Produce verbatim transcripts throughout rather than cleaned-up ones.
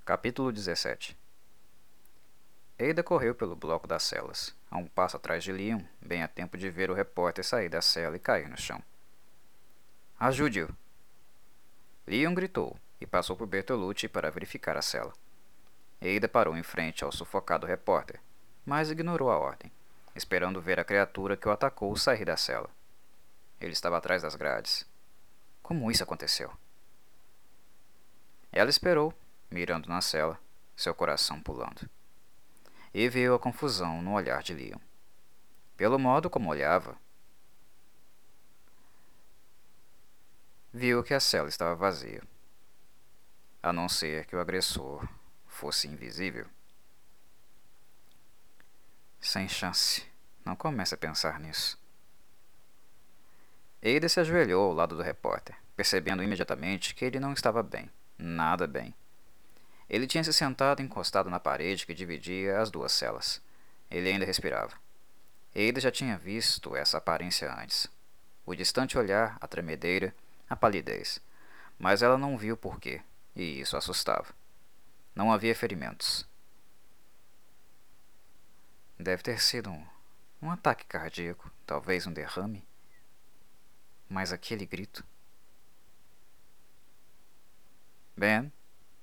Capítulo dezessete. Ada correu pelo bloco das celas, a um passo atrás de Leon, bem a tempo de ver o repórter sair da cela e cair no chão. Ajude-o! Leon gritou e passou por Bertolucci para verificar a cela. Ada parou em frente ao sufocado repórter, mas ignorou a ordem, esperando ver a criatura que o atacou sair da cela. Ele estava atrás das grades. Como isso aconteceu? Ela esperou, mirando na cela, seu coração pulando. E viu a confusão no olhar de Leon. Pelo modo como olhava, viu que a cela estava vazia, a não ser que o agressor fosse invisível. Sem chance. Não comece a pensar nisso. Ada se ajoelhou ao lado do repórter, percebendo imediatamente que ele não estava bem. Nada bem. Ele tinha se sentado encostado na parede que dividia as duas celas. Ele ainda respirava. Ada já tinha visto essa aparência antes. O distante olhar, a tremedeira, a palidez. Mas ela não viu por quê, e isso assustava. Não havia ferimentos. Deve ter sido um, um ataque cardíaco, talvez um derrame. Mas aquele grito... Ben?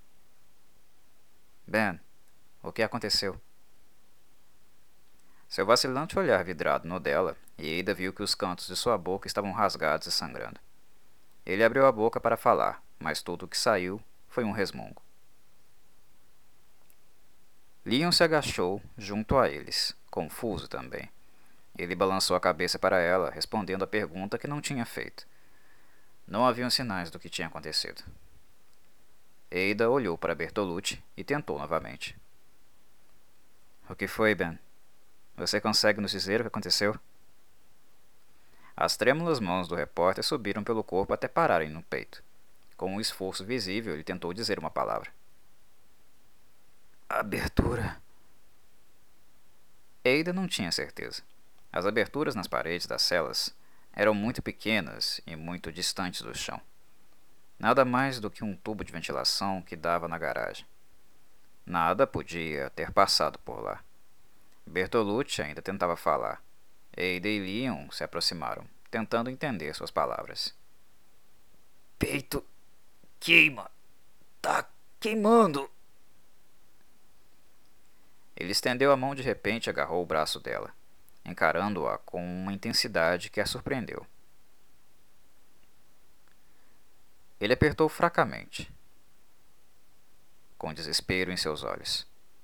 Ben, o que aconteceu? Seu vacilante olhar vidrado no dela, e Ada viu que os cantos de sua boca estavam rasgados e sangrando. Ele abriu a boca para falar, mas tudo o que saiu foi um resmungo. Leon se agachou junto a eles, confuso também. Ele balançou a cabeça para ela, respondendo a pergunta que não tinha feito. Não haviam sinais do que tinha acontecido. Ada olhou para Bertolucci e tentou novamente. O que foi, Ben? Você consegue nos dizer o que aconteceu? As trêmulas mãos do repórter subiram pelo corpo até pararem no peito. Com um esforço visível, ele tentou dizer uma palavra. Abertura. Ada não tinha certeza. As aberturas nas paredes das celas eram muito pequenas e muito distantes do chão. Nada mais do que um tubo de ventilação que dava na garagem. Nada podia ter passado por lá. Bertolucci ainda tentava falar. Ada e Leon se aproximaram, tentando entender suas palavras. Peito queima. Tá queimando. Ele estendeu a mão de repente e agarrou o braço dela, encarando-a com uma intensidade que a surpreendeu. Ele apertou fracamente, com desespero em seus olhos.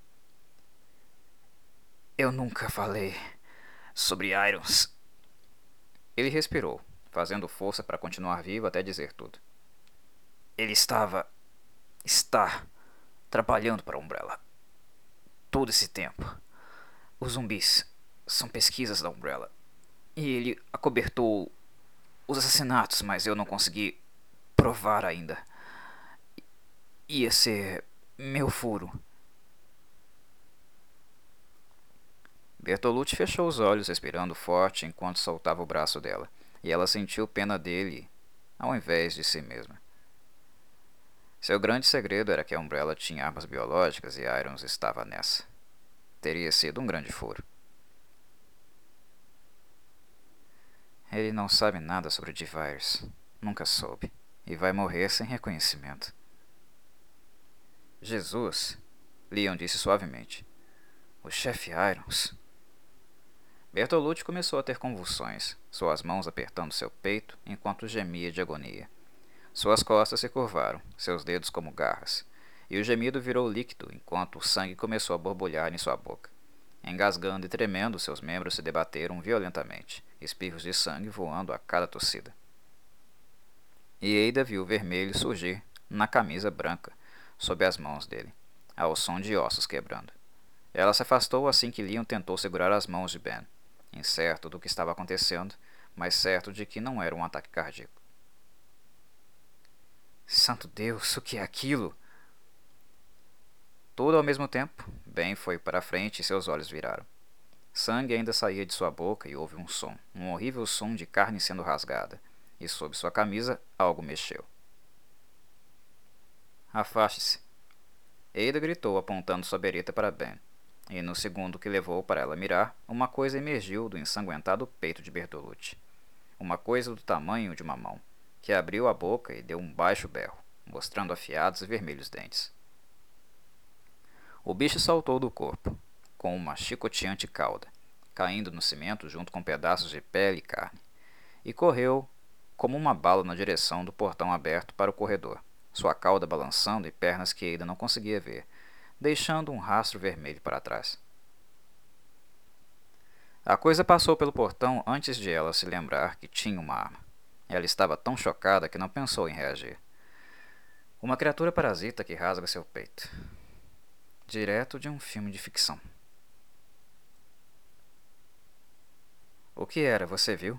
Eu nunca falei sobre Irons. Ele respirou, fazendo força para continuar vivo até dizer tudo. Ele estava... está... trabalhando para a Umbrella. Todo esse tempo. Os zumbis são pesquisas da Umbrella. E ele acobertou os assassinatos, mas eu não consegui provar ainda. Ia ser meu furo. Bertolucci fechou os olhos, respirando forte enquanto soltava o braço dela, e ela sentiu pena dele ao invés de si mesma. Seu grande segredo era que a Umbrella tinha armas biológicas e Irons estava nessa. Teria sido um grande furo. Ele não sabe nada sobre D-Virus. Nunca soube. E vai morrer sem reconhecimento. Jesus, Leon disse suavemente. O chefe Irons... Bertolucci começou a ter convulsões, suas mãos apertando seu peito enquanto gemia de agonia. Suas costas se curvaram, seus dedos como garras, e o gemido virou líquido enquanto o sangue começou a borbulhar em sua boca. Engasgando e tremendo, seus membros se debateram violentamente, espirros de sangue voando a cada tossida. E Ada viu o vermelho surgir na camisa branca, sob as mãos dele, ao som de ossos quebrando. Ela se afastou assim que Leon tentou segurar as mãos de Ben, incerto do que estava acontecendo, mas certo de que não era um ataque cardíaco. Santo Deus, o que é aquilo? Tudo ao mesmo tempo, Ben foi para a frente e seus olhos viraram. Sangue ainda saía de sua boca e houve um som, um horrível som de carne sendo rasgada, e sob sua camisa algo mexeu. Afaste-se. Ada gritou, apontando sua bereta para Ben, e no segundo que levou para ela mirar, uma coisa emergiu do ensanguentado peito de Bertolucci. Uma coisa do tamanho de uma mão, que abriu a boca e deu um baixo berro, mostrando afiados e vermelhos dentes. O bicho saltou do corpo, com uma chicoteante cauda, caindo no cimento junto com pedaços de pele e carne, e correu como uma bala na direção do portão aberto para o corredor, sua cauda balançando e pernas que Ada não conseguia ver, deixando um rastro vermelho para trás. A coisa passou pelo portão antes de ela se lembrar que tinha uma arma. Ela estava tão chocada que não pensou em reagir. Uma criatura parasita que rasga seu peito. Direto de um filme de ficção. O que era, você viu?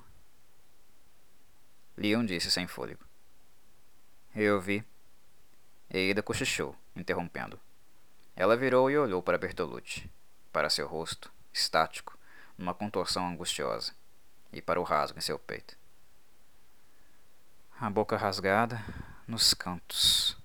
Leon disse sem fôlego. Eu vi. Ada cochichou, interrompendo. Ela virou e olhou para Bertolucci, para seu rosto, estático, numa contorção angustiosa, e para o rasgo em seu peito. A boca rasgada, nos cantos.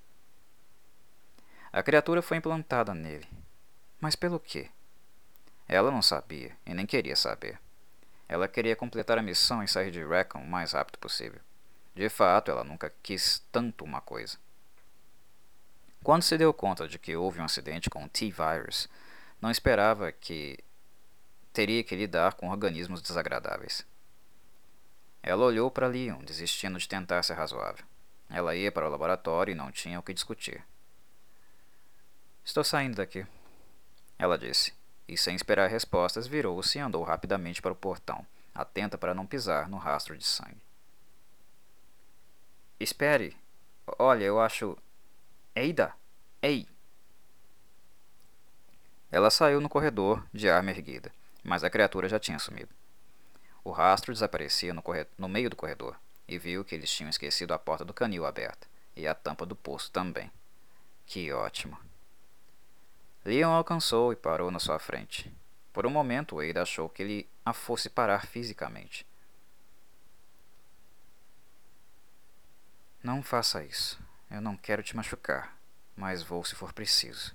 A criatura foi implantada nele. Mas pelo quê? Ela não sabia, e nem queria saber. Ela queria completar a missão e sair de Rackham o mais rápido possível. De fato, ela nunca quis tanto uma coisa. Quando se deu conta de que houve um acidente com o T-Virus, não esperava que teria que lidar com organismos desagradáveis. Ela olhou para Leon, desistindo de tentar ser razoável. Ela ia para o laboratório e não tinha o que discutir. Estou saindo daqui, ela disse, e sem esperar respostas virou-se e andou rapidamente para o portão, atenta para não pisar no rastro de sangue. Espere! Olha, eu acho... Ada! Ei! Ela saiu no corredor, de arma erguida, mas a criatura já tinha sumido. O rastro desaparecia no, corre... no meio do corredor, e viu que eles tinham esquecido a porta do canil aberta, e a tampa do poço também. Que ótimo! Leon alcançou e parou na sua frente. Por um momento, Ada achou que ele a fosse parar fisicamente. Não faça isso. Eu não quero te machucar, mas vou se for preciso.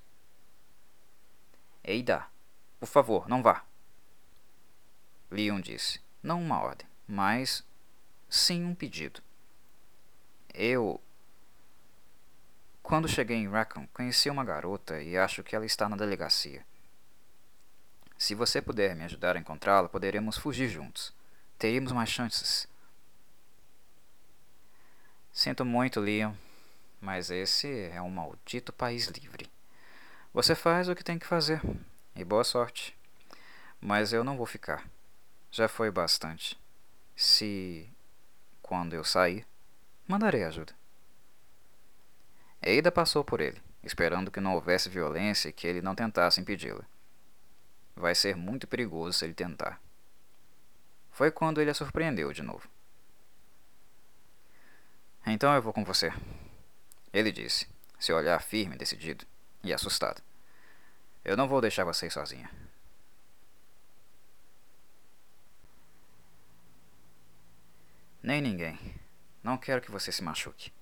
Ada, por favor, não vá. Leon disse, não uma ordem, mas sim um pedido. Eu... Quando cheguei em Rackham, conheci uma garota e acho que ela está na delegacia. Se você puder me ajudar a encontrá-la, poderemos fugir juntos. Teríamos mais chances. Sinto muito, Leon, mas esse é um maldito país livre. Você faz o que tem que fazer, e boa sorte. Mas eu não vou ficar. Já foi bastante. Se, quando eu sair, mandarei ajuda. Ada passou por ele, esperando que não houvesse violência e que ele não tentasse impedi-la. Vai ser muito perigoso se ele tentar. Foi quando ele a surpreendeu de novo. Então eu vou com você, ele disse, seu olhar firme, decidido e assustado. Eu não vou deixar você ir sozinha. Nem ninguém. Não quero que você se machuque.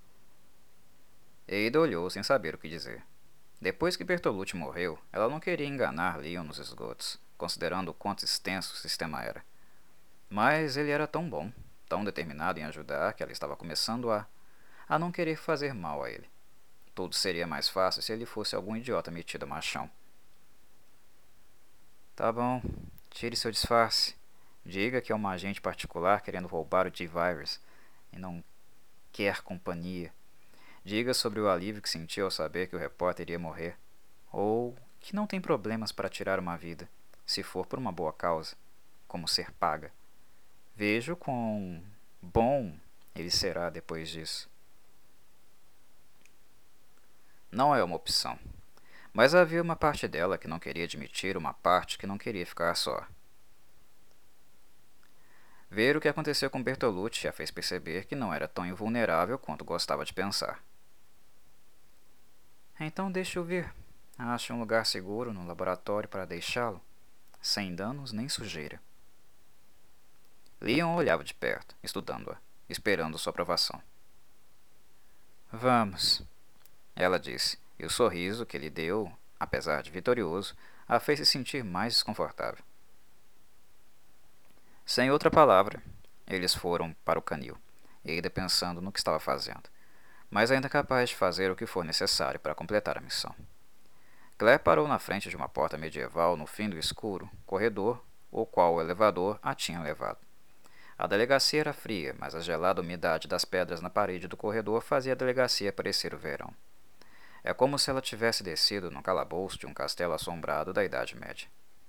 Ada olhou sem saber o que dizer. Depois que Bertolucci morreu, ela não queria enganar Leon nos esgotos, considerando o quanto extenso o sistema era. Mas ele era tão bom, tão determinado em ajudar, que ela estava começando a, a não querer fazer mal a ele. Tudo seria mais fácil se ele fosse algum idiota metido a machão. Tá bom, tire seu disfarce. Diga que é uma agente particular querendo roubar o T-Virus e não quer companhia. Diga sobre o alívio que sentiu ao saber que o repórter iria morrer. Ou que não tem problemas para tirar uma vida, se for por uma boa causa, como ser paga. Vejo quão bom ele será depois disso. Não é uma opção, mas havia uma parte dela que não queria admitir uma parte que não queria ficar só. Ver o que aconteceu com Bertolucci a fez perceber que não era tão invulnerável quanto gostava de pensar. Então deixe eu ver. Ache um lugar seguro no laboratório para deixá-lo, sem danos nem sujeira. Leon olhava de perto, estudando-a, esperando sua aprovação. Vamos, ela disse, e o sorriso que lhe deu, apesar de vitorioso, a fez se sentir mais desconfortável. Sem outra palavra, eles foram para o canil, ainda pensando no que estava fazendo, mas ainda capaz de fazer o que for necessário para completar a missão. Claire parou na frente de uma porta medieval no fim do escuro corredor, o qual o elevador a tinha levado. A delegacia era fria, mas a gelada umidade das pedras na parede do corredor fazia a delegacia parecer o verão. É como se ela tivesse descido no calabouço de um castelo assombrado da Idade Média.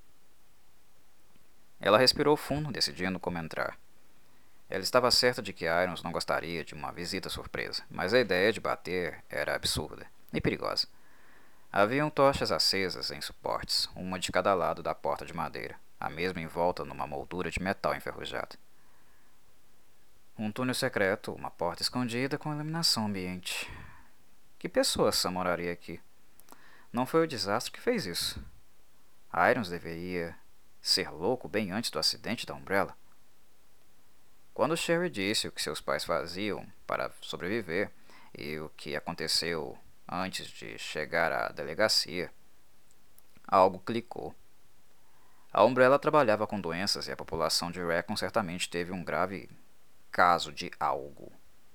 Ela respirou fundo, decidindo como entrar. Ela estava certa de que Irons não gostaria de uma visita surpresa, mas a ideia de bater era absurda e perigosa. Haviam tochas acesas em suportes, uma de cada lado da porta de madeira, a mesma envolta numa moldura de metal enferrujado. Um túnel secreto, uma porta escondida com iluminação ambiente. Que pessoa Sam moraria aqui? Não foi o desastre que fez isso. Irons deveria ser louco bem antes do acidente da Umbrella. Quando Sherry disse o que seus pais faziam para sobreviver e o que aconteceu antes de chegar à delegacia, algo clicou. A Umbrella trabalhava com doenças e a população de Raccoon certamente teve um grave caso de algo.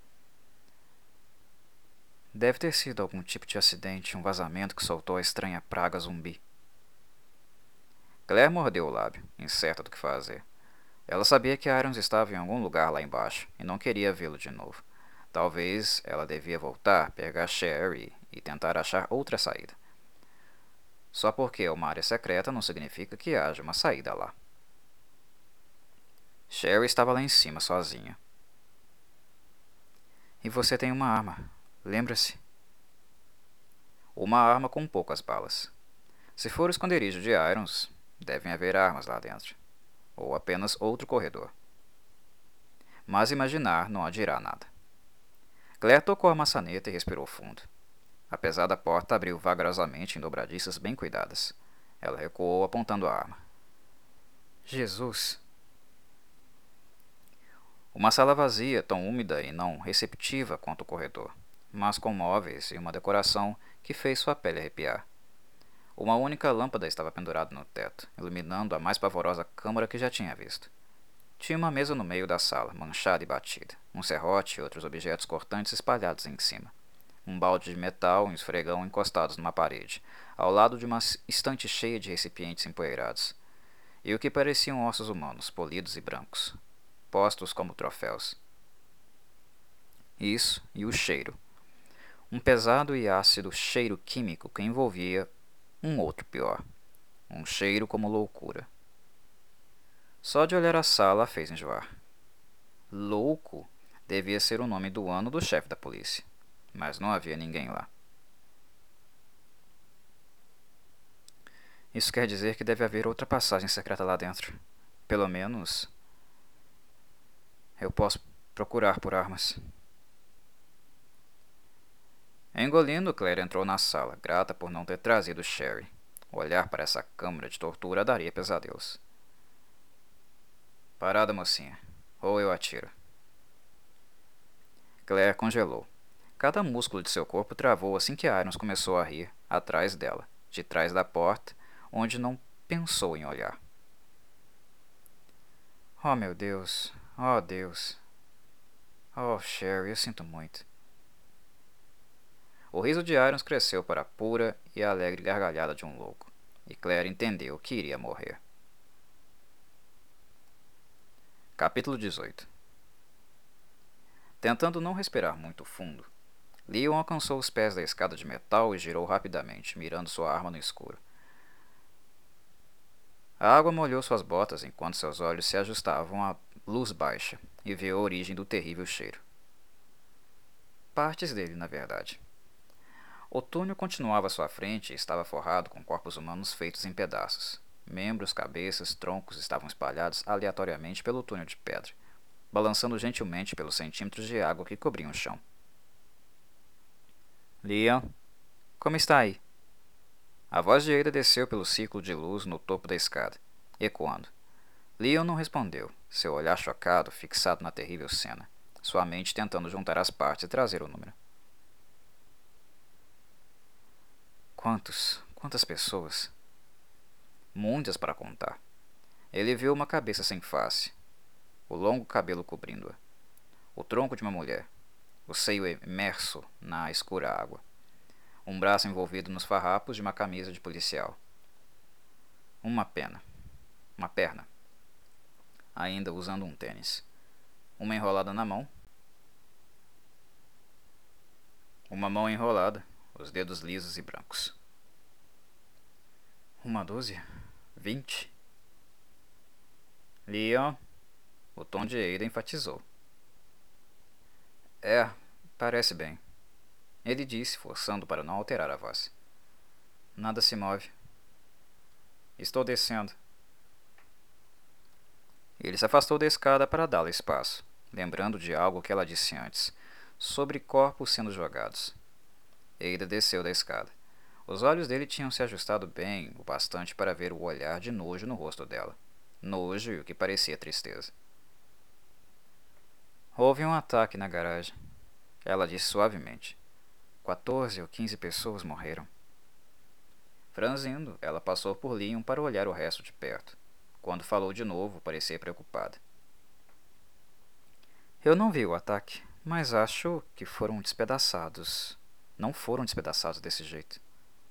Deve ter sido algum tipo de acidente, um vazamento que soltou a estranha praga zumbi. Claire mordeu o lábio, incerta do que fazer. Ela sabia que Irons estava em algum lugar lá embaixo e não queria vê-lo de novo. Talvez ela devia voltar, pegar Sherry e tentar achar outra saída. Só porque é uma área secreta não significa que haja uma saída lá. Sherry estava lá em cima, sozinha. E você tem uma arma, lembra-se? Uma arma com poucas balas. Se for o esconderijo de Irons, devem haver armas lá dentro. Ou apenas outro corredor. Mas imaginar não adirá nada. Claire tocou a maçaneta e respirou fundo. Apesar da porta abriu vagarosamente em dobradiças bem cuidadas. Ela recuou apontando a arma. Jesus! Uma sala vazia, tão úmida e não receptiva quanto o corredor, mas com móveis e uma decoração que fez sua pele arrepiar. Uma única lâmpada estava pendurada no teto, iluminando a mais pavorosa câmara que já tinha visto. Tinha uma mesa no meio da sala, manchada e batida, um serrote e outros objetos cortantes espalhados em cima. Um balde de metal e um esfregão encostados numa parede, ao lado de uma estante cheia de recipientes empoeirados, e o que pareciam ossos humanos, polidos e brancos, postos como troféus. Isso e o cheiro. Um pesado e ácido cheiro químico que envolvia um outro pior. Um cheiro como loucura. Só de olhar a sala a fez enjoar. Louco devia ser o nome do ano do chefe da polícia, mas não havia ninguém lá. Isso quer dizer que deve haver outra passagem secreta lá dentro. Pelo menos, eu posso procurar por armas. Engolindo, Claire entrou na sala, grata por não ter trazido Sherry. Olhar para essa câmara de tortura daria pesadelos. Parada, mocinha. Ou eu atiro. Claire congelou. Cada músculo de seu corpo travou assim que Irons começou a rir, atrás dela, de trás da porta, onde não pensou em olhar. Oh, meu Deus. Oh, Deus. Oh, Sherry, eu sinto muito. O riso de Irons cresceu para a pura e alegre gargalhada de um louco, e Claire entendeu que iria morrer. Capítulo dezoito. Tentando não respirar muito fundo, Leon alcançou os pés da escada de metal e girou rapidamente, mirando sua arma no escuro. A água molhou suas botas enquanto seus olhos se ajustavam à luz baixa e viu a origem do terrível cheiro. Partes dele, na verdade. O túnel continuava à sua frente e estava forrado com corpos humanos feitos em pedaços. Membros, cabeças, troncos estavam espalhados aleatoriamente pelo túnel de pedra, balançando gentilmente pelos centímetros de água que cobriam o chão. Leon, como está aí? A voz de Ada desceu pelo círculo de luz no topo da escada, ecoando. Leon não respondeu, seu olhar chocado fixado na terrível cena, sua mente tentando juntar as partes e trazer o número. Quantos? Quantas pessoas? Muitas para contar. Ele viu uma cabeça sem face, o longo cabelo cobrindo-a, o tronco de uma mulher, o seio imerso na escura água, um braço envolvido nos farrapos de uma camisa de policial. Uma pena. Uma perna. Ainda usando um tênis. Uma enrolada na mão. Uma mão enrolada, os dedos lisos e brancos. Uma dúzia? Vinte? Leon, o tom de Ada enfatizou. É, parece bem. Ele disse, forçando para não alterar a voz. Nada se move. Estou descendo. Ele se afastou da escada para dar-lhe espaço, lembrando de algo que ela disse antes, sobre corpos sendo jogados. Ada desceu da escada. Os olhos dele tinham se ajustado bem o bastante para ver o olhar de nojo no rosto dela. Nojo e o que parecia tristeza. Houve um ataque na garagem. Ela disse suavemente. Quatorze ou quinze pessoas morreram. Franzindo, ela passou por Leon para olhar o resto de perto. Quando falou de novo, parecia preocupada. Eu não vi o ataque, mas acho que foram despedaçados. Não foram despedaçados desse jeito.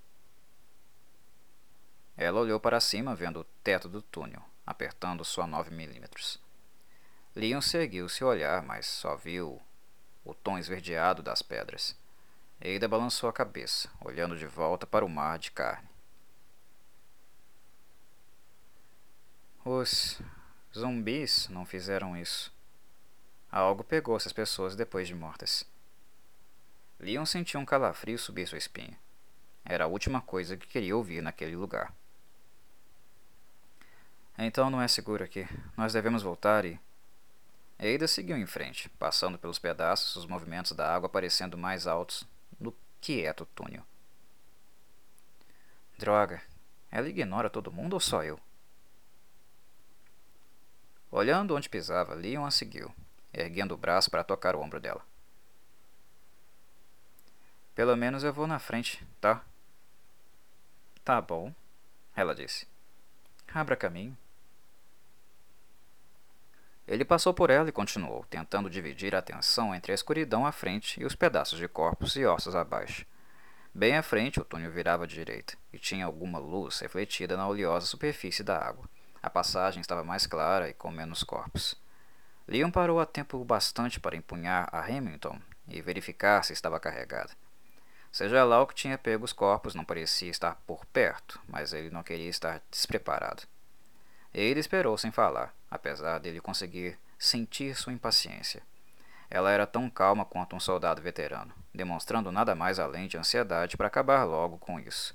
Ela olhou para cima, vendo o teto do túnel, apertando sua nove milímetros. Leon seguiu seu olhar, mas só viu o tom esverdeado das pedras. Ada balançou a cabeça, olhando de volta para o mar de carne. Os zumbis não fizeram isso. Algo pegou essas pessoas depois de mortas. Leon sentiu um calafrio subir sua espinha. Era a última coisa que queria ouvir naquele lugar. Então não é seguro aqui. Nós devemos voltar e... Ada seguiu em frente, passando pelos pedaços, os movimentos da água parecendo mais altos no quieto túnel. Droga, ela ignora todo mundo ou só eu? Olhando onde pisava, Leon a seguiu, erguendo o braço para tocar o ombro dela. Pelo menos eu vou na frente, tá? Tá bom, ela disse. Abra caminho. Ele passou por ela e continuou, tentando dividir a atenção entre a escuridão à frente e os pedaços de corpos e ossos abaixo. Bem à frente, o túnel virava à direita, e tinha alguma luz refletida na oleosa superfície da água. A passagem estava mais clara e com menos corpos. Leon parou a tempo bastante para empunhar a Remington e verificar se estava carregada. Seja lá o que tinha pego os corpos, não parecia estar por perto, mas ele não queria estar despreparado. Ele esperou sem falar, apesar dele conseguir sentir sua impaciência. Ela era tão calma quanto um soldado veterano, demonstrando nada mais além de ansiedade para acabar logo com isso.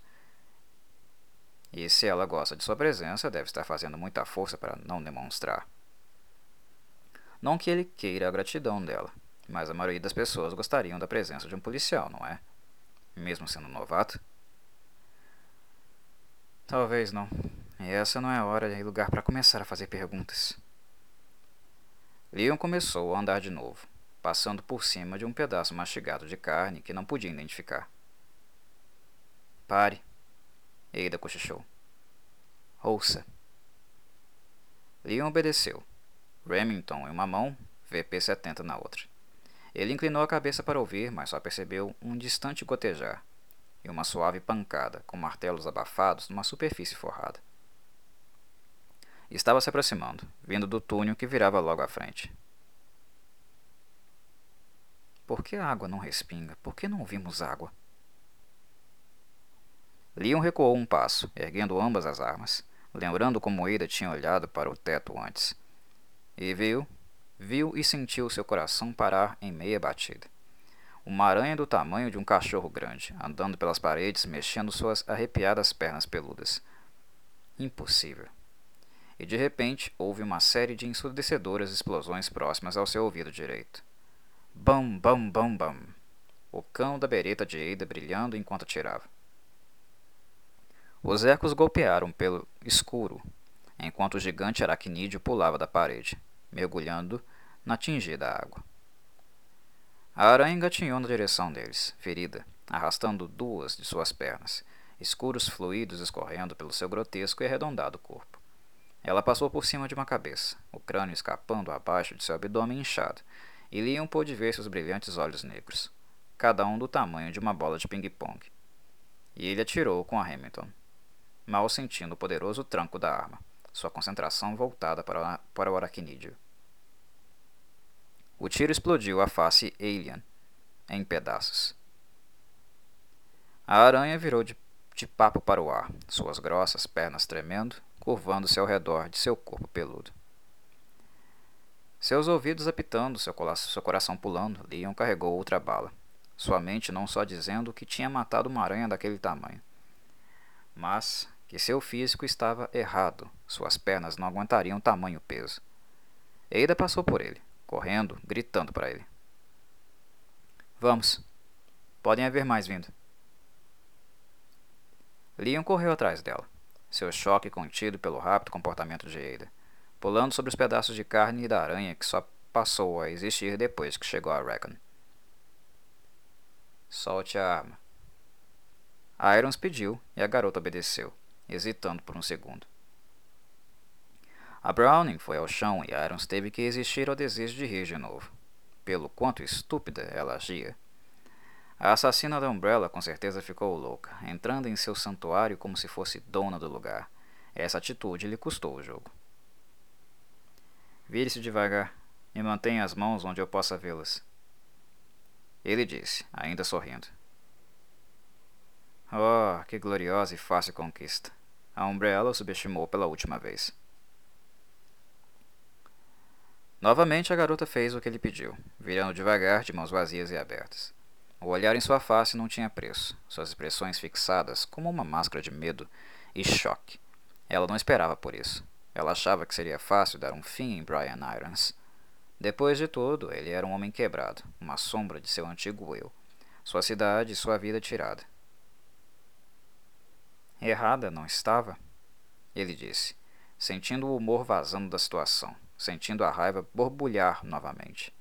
E se ela gosta de sua presença, deve estar fazendo muita força para não demonstrar. Não que ele queira a gratidão dela, mas a maioria das pessoas gostariam da presença de um policial, não é? Mesmo sendo novato? Talvez não. E essa não é a hora e lugar para começar a fazer perguntas. Leon começou a andar de novo, passando por cima de um pedaço mastigado de carne que não podia identificar. Pare. Ada cochichou. Ouça. Leon obedeceu. Remington em uma mão, V P setenta na outra. Ele inclinou a cabeça para ouvir, mas só percebeu um distante gotejar e uma suave pancada, com martelos abafados numa superfície forrada. Estava se aproximando, vindo do túnel que virava logo à frente. Por que a água não respinga? Por que não ouvimos água? Leon recuou um passo, erguendo ambas as armas, lembrando como Ada tinha olhado para o teto antes. E viu, viu e sentiu seu coração parar em meia batida. Uma aranha do tamanho de um cachorro grande, andando pelas paredes, mexendo suas arrepiadas pernas peludas. Impossível. E de repente houve uma série de ensurdecedoras explosões próximas ao seu ouvido direito. Bam, bam, bam, bam. O cano da bereta de Ada brilhando enquanto atirava. Os ecos golpearam pelo escuro, enquanto o gigante aracnídeo pulava da parede, mergulhando na tingida água. A aranha engatinhou na direção deles, ferida, arrastando duas de suas pernas, escuros fluidos escorrendo pelo seu grotesco e arredondado corpo. Ela passou por cima de uma cabeça, o crânio escapando abaixo de seu abdômen inchado, e Leon pôde ver seus brilhantes olhos negros, cada um do tamanho de uma bola de ping-pong. E ele atirou com a Hamilton, mal sentindo o poderoso tranco da arma, sua concentração voltada para, para o aracnídeo. O tiro explodiu a face alien em pedaços. A aranha virou de, de papo para o ar, suas grossas pernas tremendo, curvando-se ao redor de seu corpo peludo. Seus ouvidos apitando, seu, seu coração pulando, Leon carregou outra bala, sua mente não só dizendo que tinha matado uma aranha daquele tamanho, mas que seu físico estava errado, suas pernas não aguentariam tamanho peso. Ada passou por ele, correndo, gritando para ele. Vamos. Podem haver mais vindo. Leon correu atrás dela, seu choque contido pelo rápido comportamento de Ada, pulando sobre os pedaços de carne da aranha que só passou a existir depois que chegou a Raccoon. Solte a arma. Irons pediu e a garota obedeceu, hesitando por um segundo. A Browning foi ao chão e Irons teve que resistir ao desejo de rir de novo, pelo quanto estúpida ela agia. A assassina da Umbrella com certeza ficou louca, entrando em seu santuário como se fosse dona do lugar. Essa atitude lhe custou o jogo. Vire-se devagar e mantenha as mãos onde eu possa vê-las. Ele disse, ainda sorrindo. Oh, que gloriosa e fácil conquista. A Umbrella o subestimou pela última vez. Novamente a garota fez o que ele pediu, virando devagar de mãos vazias e abertas. O olhar em sua face não tinha preço, suas expressões fixadas como uma máscara de medo e choque. Ela não esperava por isso. Ela achava que seria fácil dar um fim em Brian Irons. Depois de tudo, ele era um homem quebrado, uma sombra de seu antigo eu, sua cidade e sua vida tirada. Errada não estava? Ele disse, sentindo o humor vazando da situação, sentindo a raiva borbulhar novamente.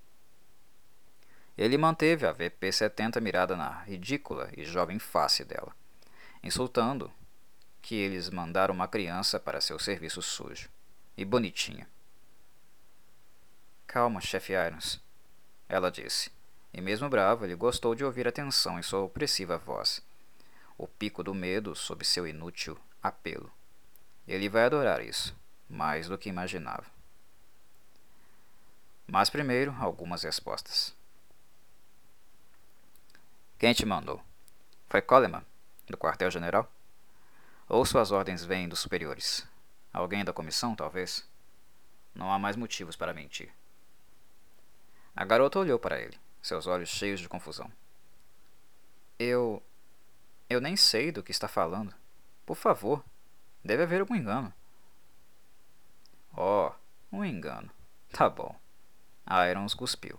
Ele manteve a V P setenta mirada na ridícula e jovem face dela, insultando que eles mandaram uma criança para seu serviço sujo e bonitinha. Calma, chefe Irons, ela disse, e mesmo bravo ele gostou de ouvir a tensão em sua opressiva voz, o pico do medo sob seu inútil apelo. Ele vai adorar isso, mais do que imaginava. Mas primeiro, algumas respostas. Quem te mandou? Foi Coleman, do quartel-general? Ou suas ordens vêm dos superiores? Alguém da comissão, talvez? Não há mais motivos para mentir. A garota olhou para ele, seus olhos cheios de confusão. Eu... Eu nem sei do que está falando. Por favor, deve haver algum engano. Oh, um engano. Tá bom. Irons cuspiu.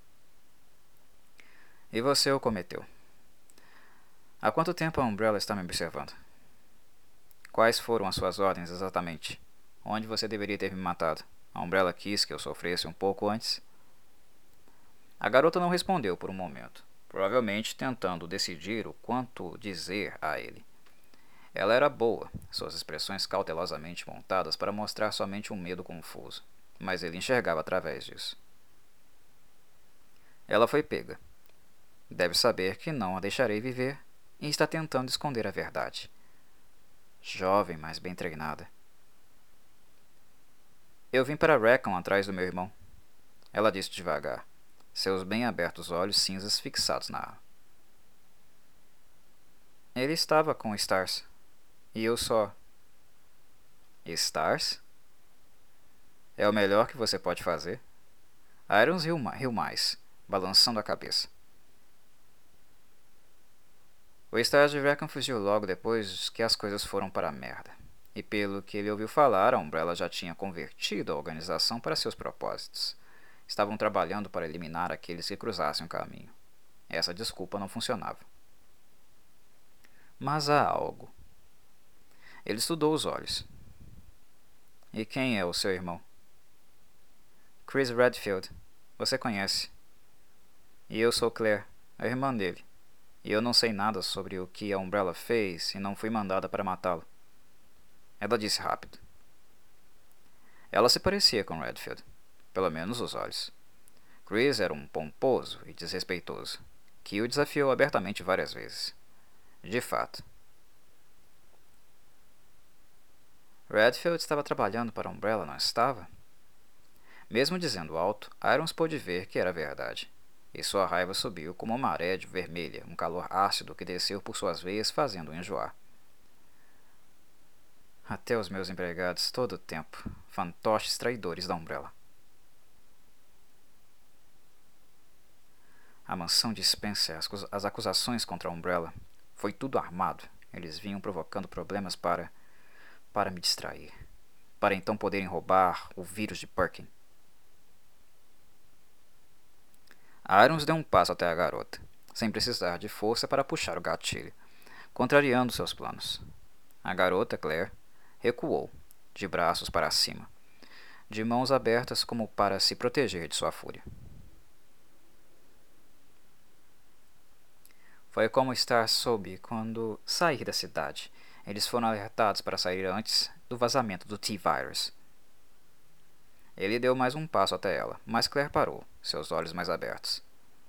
E você o cometeu. Há quanto tempo a Umbrella está me observando? Quais foram as suas ordens exatamente? Onde você deveria ter me matado? A Umbrella quis que eu sofresse um pouco antes? A garota não respondeu por um momento, provavelmente tentando decidir o quanto dizer a ele. Ela era boa, suas expressões cautelosamente montadas para mostrar somente um medo confuso, mas ele enxergava através disso. Ela foi pega. Deve saber que não a deixarei viver e está tentando esconder a verdade. Jovem, mas bem treinada. Eu vim para Raccoon atrás do meu irmão, ela disse devagar, seus bem abertos olhos cinzas fixados na arma. Ele estava com Stars, e eu só... Stars? É o melhor que você pode fazer? Irons riu, riu mais, balançando a cabeça. O Stars de Raccoon fugiu logo depois que as coisas foram para a merda. E pelo que ele ouviu falar, a Umbrella já tinha convertido a organização para seus propósitos. Estavam trabalhando para eliminar aqueles que cruzassem o caminho. Essa desculpa não funcionava. Mas há algo. Ele estudou os olhos. E quem é o seu irmão? Chris Redfield. Você conhece. E eu sou Claire, a irmã dele. E eu não sei nada sobre o que a Umbrella fez e não fui mandada para matá-lo. Ela disse rápido. Ela se parecia com Redfield, pelo menos os olhos. Chris era um pomposo e desrespeitoso, que o desafiou abertamente várias vezes. De fato. Redfield estava trabalhando para a Umbrella, não estava? Mesmo dizendo alto, Irons pôde ver que era verdade. E sua raiva subiu como uma maré de vermelha, um calor ácido que desceu por suas veias, fazendo-o enjoar. Até os meus empregados todo o tempo, fantoches traidores da Umbrella. A mansão de Spencer, as, as acusações contra a Umbrella, foi tudo armado. Eles vinham provocando problemas para, para me distrair, para então poderem roubar o vírus de Birkin. Irons deu um passo até a garota, sem precisar de força para puxar o gatilho, contrariando seus planos. A garota, Claire, recuou, de braços para cima, de mãos abertas como para se proteger de sua fúria. Foi como estar sob quando sair da cidade. Eles foram alertados para sair antes do vazamento do T-Virus. Ele deu mais um passo até ela, mas Claire parou, seus olhos mais abertos.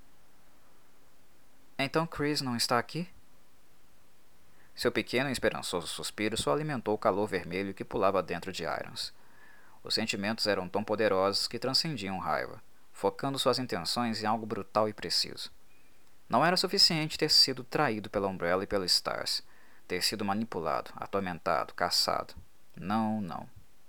Então Chris não está aqui? Seu pequeno e esperançoso suspiro só alimentou o calor vermelho que pulava dentro de Irons. Os sentimentos eram tão poderosos que transcendiam raiva, focando suas intenções em algo brutal e preciso. Não era suficiente ter sido traído pela Umbrella e pelo Stars, ter sido manipulado, atormentado, caçado. Não, não.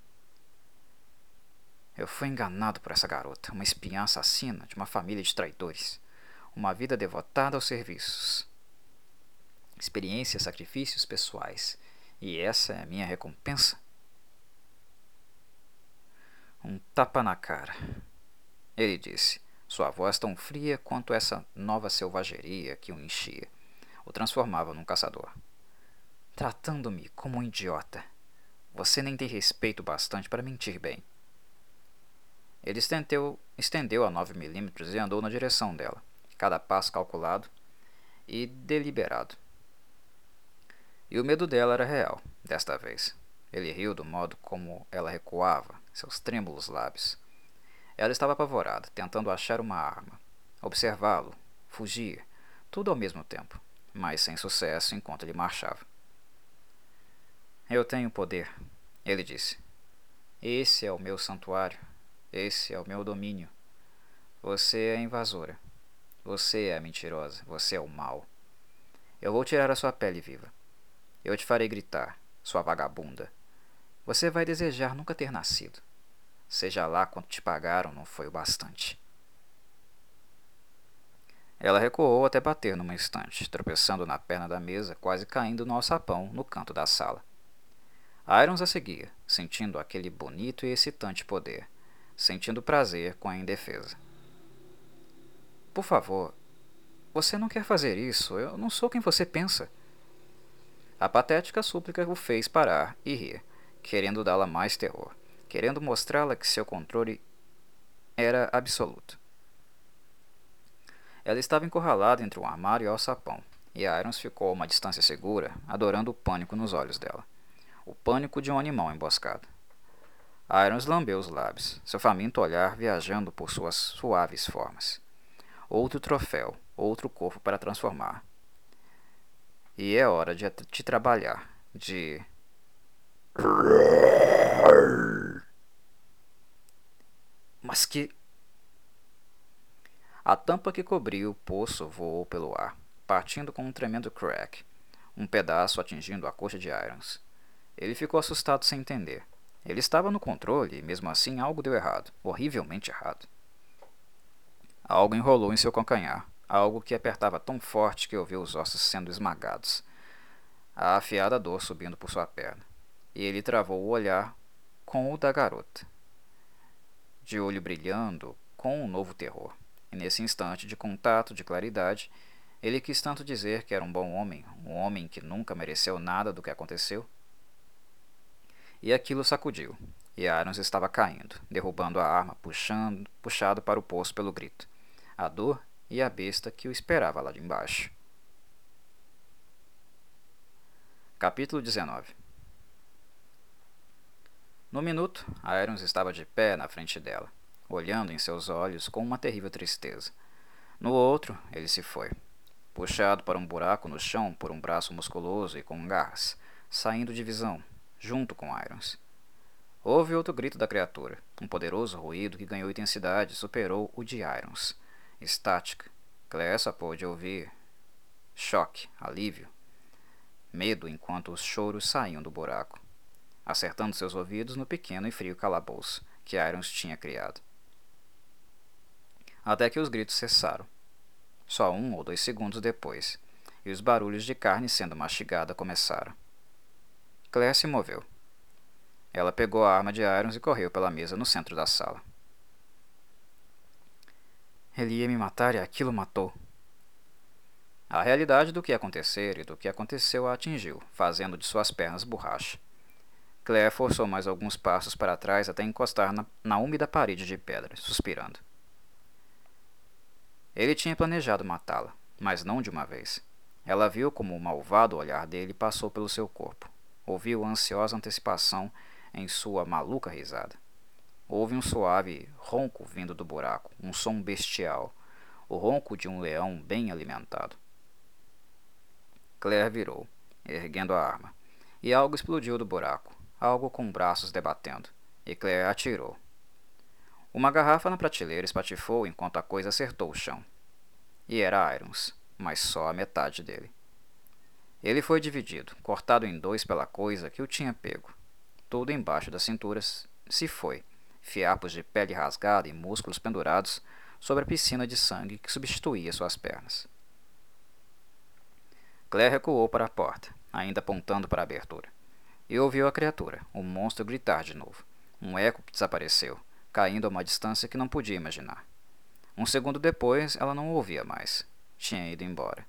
Eu fui enganado por essa garota, uma espiã assassina de uma família de traidores. Uma vida devotada aos serviços. Experiências, sacrifícios pessoais. E essa é a minha recompensa? Um tapa na cara. Ele disse, sua voz tão fria quanto essa nova selvageria que o enchia, o transformava num caçador. Tratando-me como um idiota. Você nem tem respeito bastante para mentir bem. Ele estendeu, estendeu a nove milímetros e andou na direção dela, cada passo calculado e deliberado. E o medo dela era real, desta vez. Ele riu do modo como ela recuava, seus trêmulos lábios. Ela estava apavorada, tentando achar uma arma, observá-lo, fugir, tudo ao mesmo tempo, mas sem sucesso enquanto ele marchava. Eu tenho poder, ele disse. Esse é o meu santuário, esse é o meu domínio. Você é a invasora, você é a mentirosa, você é o mal. Eu vou tirar a sua pele viva. Eu te farei gritar, sua vagabunda. Você vai desejar nunca ter nascido. Seja lá quanto te pagaram, não foi o bastante. Ela recuou até bater numa estante, tropeçando na perna da mesa, quase caindo no alçapão no canto da sala. Irons a seguia, sentindo aquele bonito e excitante poder, sentindo prazer com a indefesa. Por favor, você não quer fazer isso, eu não sou quem você pensa. A patética súplica o fez parar e rir, querendo dá-la mais terror, querendo mostrá-la que seu controle era absoluto. Ela estava encurralada entre um armário e o alçapão, e Irons ficou a uma distância segura, adorando o pânico nos olhos dela. O pânico de um animal emboscado. Irons lambeu os lábios, seu faminto olhar viajando por suas suaves formas. Outro troféu, outro corpo para transformar. E é hora de te trabalhar, de... Mas que... A tampa que cobria o poço voou pelo ar, partindo com um tremendo crack, um pedaço atingindo a coxa de Irons. Ele ficou assustado sem entender. Ele estava no controle e, mesmo assim, algo deu errado, horrivelmente errado. Algo enrolou em seu calcanhar, algo que apertava tão forte que ouviu os ossos sendo esmagados, a afiada dor subindo por sua perna, e ele travou o olhar com o da garota, de olho brilhando com um novo terror. E nesse instante de contato, de claridade, ele quis tanto dizer que era um bom homem, um homem que nunca mereceu nada do que aconteceu. E aquilo sacudiu, e Irons estava caindo, derrubando a arma, puxando, puxado para o poço pelo grito, a dor e a besta que o esperava lá de embaixo. Capítulo dezenove. No minuto, Irons estava de pé na frente dela, olhando em seus olhos com uma terrível tristeza. No outro, ele se foi, puxado para um buraco no chão por um braço musculoso e com garras, saindo de visão, junto com Irons. Houve outro grito da criatura, um poderoso ruído que ganhou intensidade e superou o de Irons. Estática. Claire só pôde ouvir choque, alívio, medo enquanto os choros saíam do buraco, acertando seus ouvidos no pequeno e frio calabouço que Irons tinha criado. Até que os gritos cessaram, só um ou dois segundos depois, e os barulhos de carne sendo mastigada começaram. Claire se moveu. Ela pegou a arma de Irons e correu pela mesa no centro da sala. Ele ia me matar e aquilo matou. A realidade do que ia acontecer e do que aconteceu a atingiu, fazendo de suas pernas borracha. Claire forçou mais alguns passos para trás até encostar na, na úmida parede de pedra, suspirando. Ele tinha planejado matá-la, mas não de uma vez. Ela viu como o malvado olhar dele passou pelo seu corpo. Ouviu a ansiosa antecipação em sua maluca risada. Houve um suave ronco vindo do buraco, um som bestial, o ronco de um leão bem alimentado. Claire virou, erguendo a arma, e algo explodiu do buraco, algo com braços debatendo, e Claire atirou. Uma garrafa na prateleira espatifou enquanto a coisa acertou o chão. E era Irons, mas só a metade dele. Ele foi dividido, cortado em dois pela coisa que o tinha pego. Tudo embaixo das cinturas se foi, fiapos de pele rasgada e músculos pendurados sobre a piscina de sangue que substituía suas pernas. Claire recuou para a porta, ainda apontando para a abertura, e ouviu a criatura, o monstro, gritar de novo. Um eco que desapareceu, caindo a uma distância que não podia imaginar. Um segundo depois, ela não o ouvia mais. Tinha ido embora.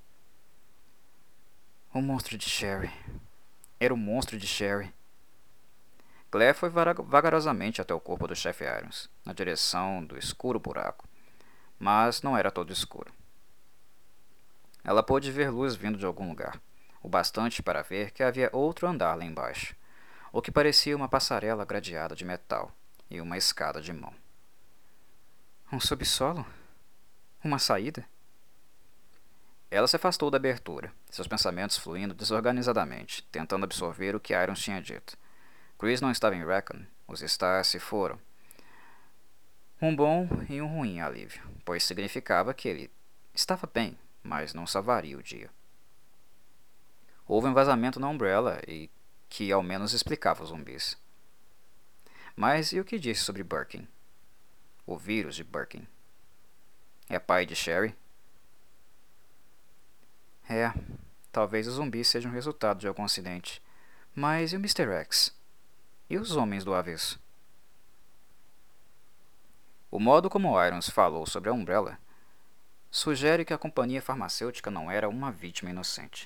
O monstro de Sherry. Era o monstro de Sherry. Claire foi vagarosamente até o corpo do chefe Irons, na direção do escuro buraco. Mas não era todo escuro. Ela pôde ver luz vindo de algum lugar, o bastante para ver que havia outro andar lá embaixo, o que parecia uma passarela gradeada de metal e uma escada de mão. Um subsolo? Uma saída? Ela se afastou da abertura, seus pensamentos fluindo desorganizadamente, tentando absorver o que Irons tinha dito. Chris não estava em Raccoon, os Stars se foram. Um bom e um ruim alívio, pois significava que ele estava bem, mas não salvaria o dia. Houve um vazamento na Umbrella e que ao menos explicava os zumbis. Mas e o que disse sobre Birkin? O vírus de Birkin. É pai de Sherry? É, talvez os zumbis sejam resultado de algum acidente. Mas e o mister X? E os homens do avesso? O modo como Irons falou sobre a Umbrella sugere que a companhia farmacêutica não era uma vítima inocente.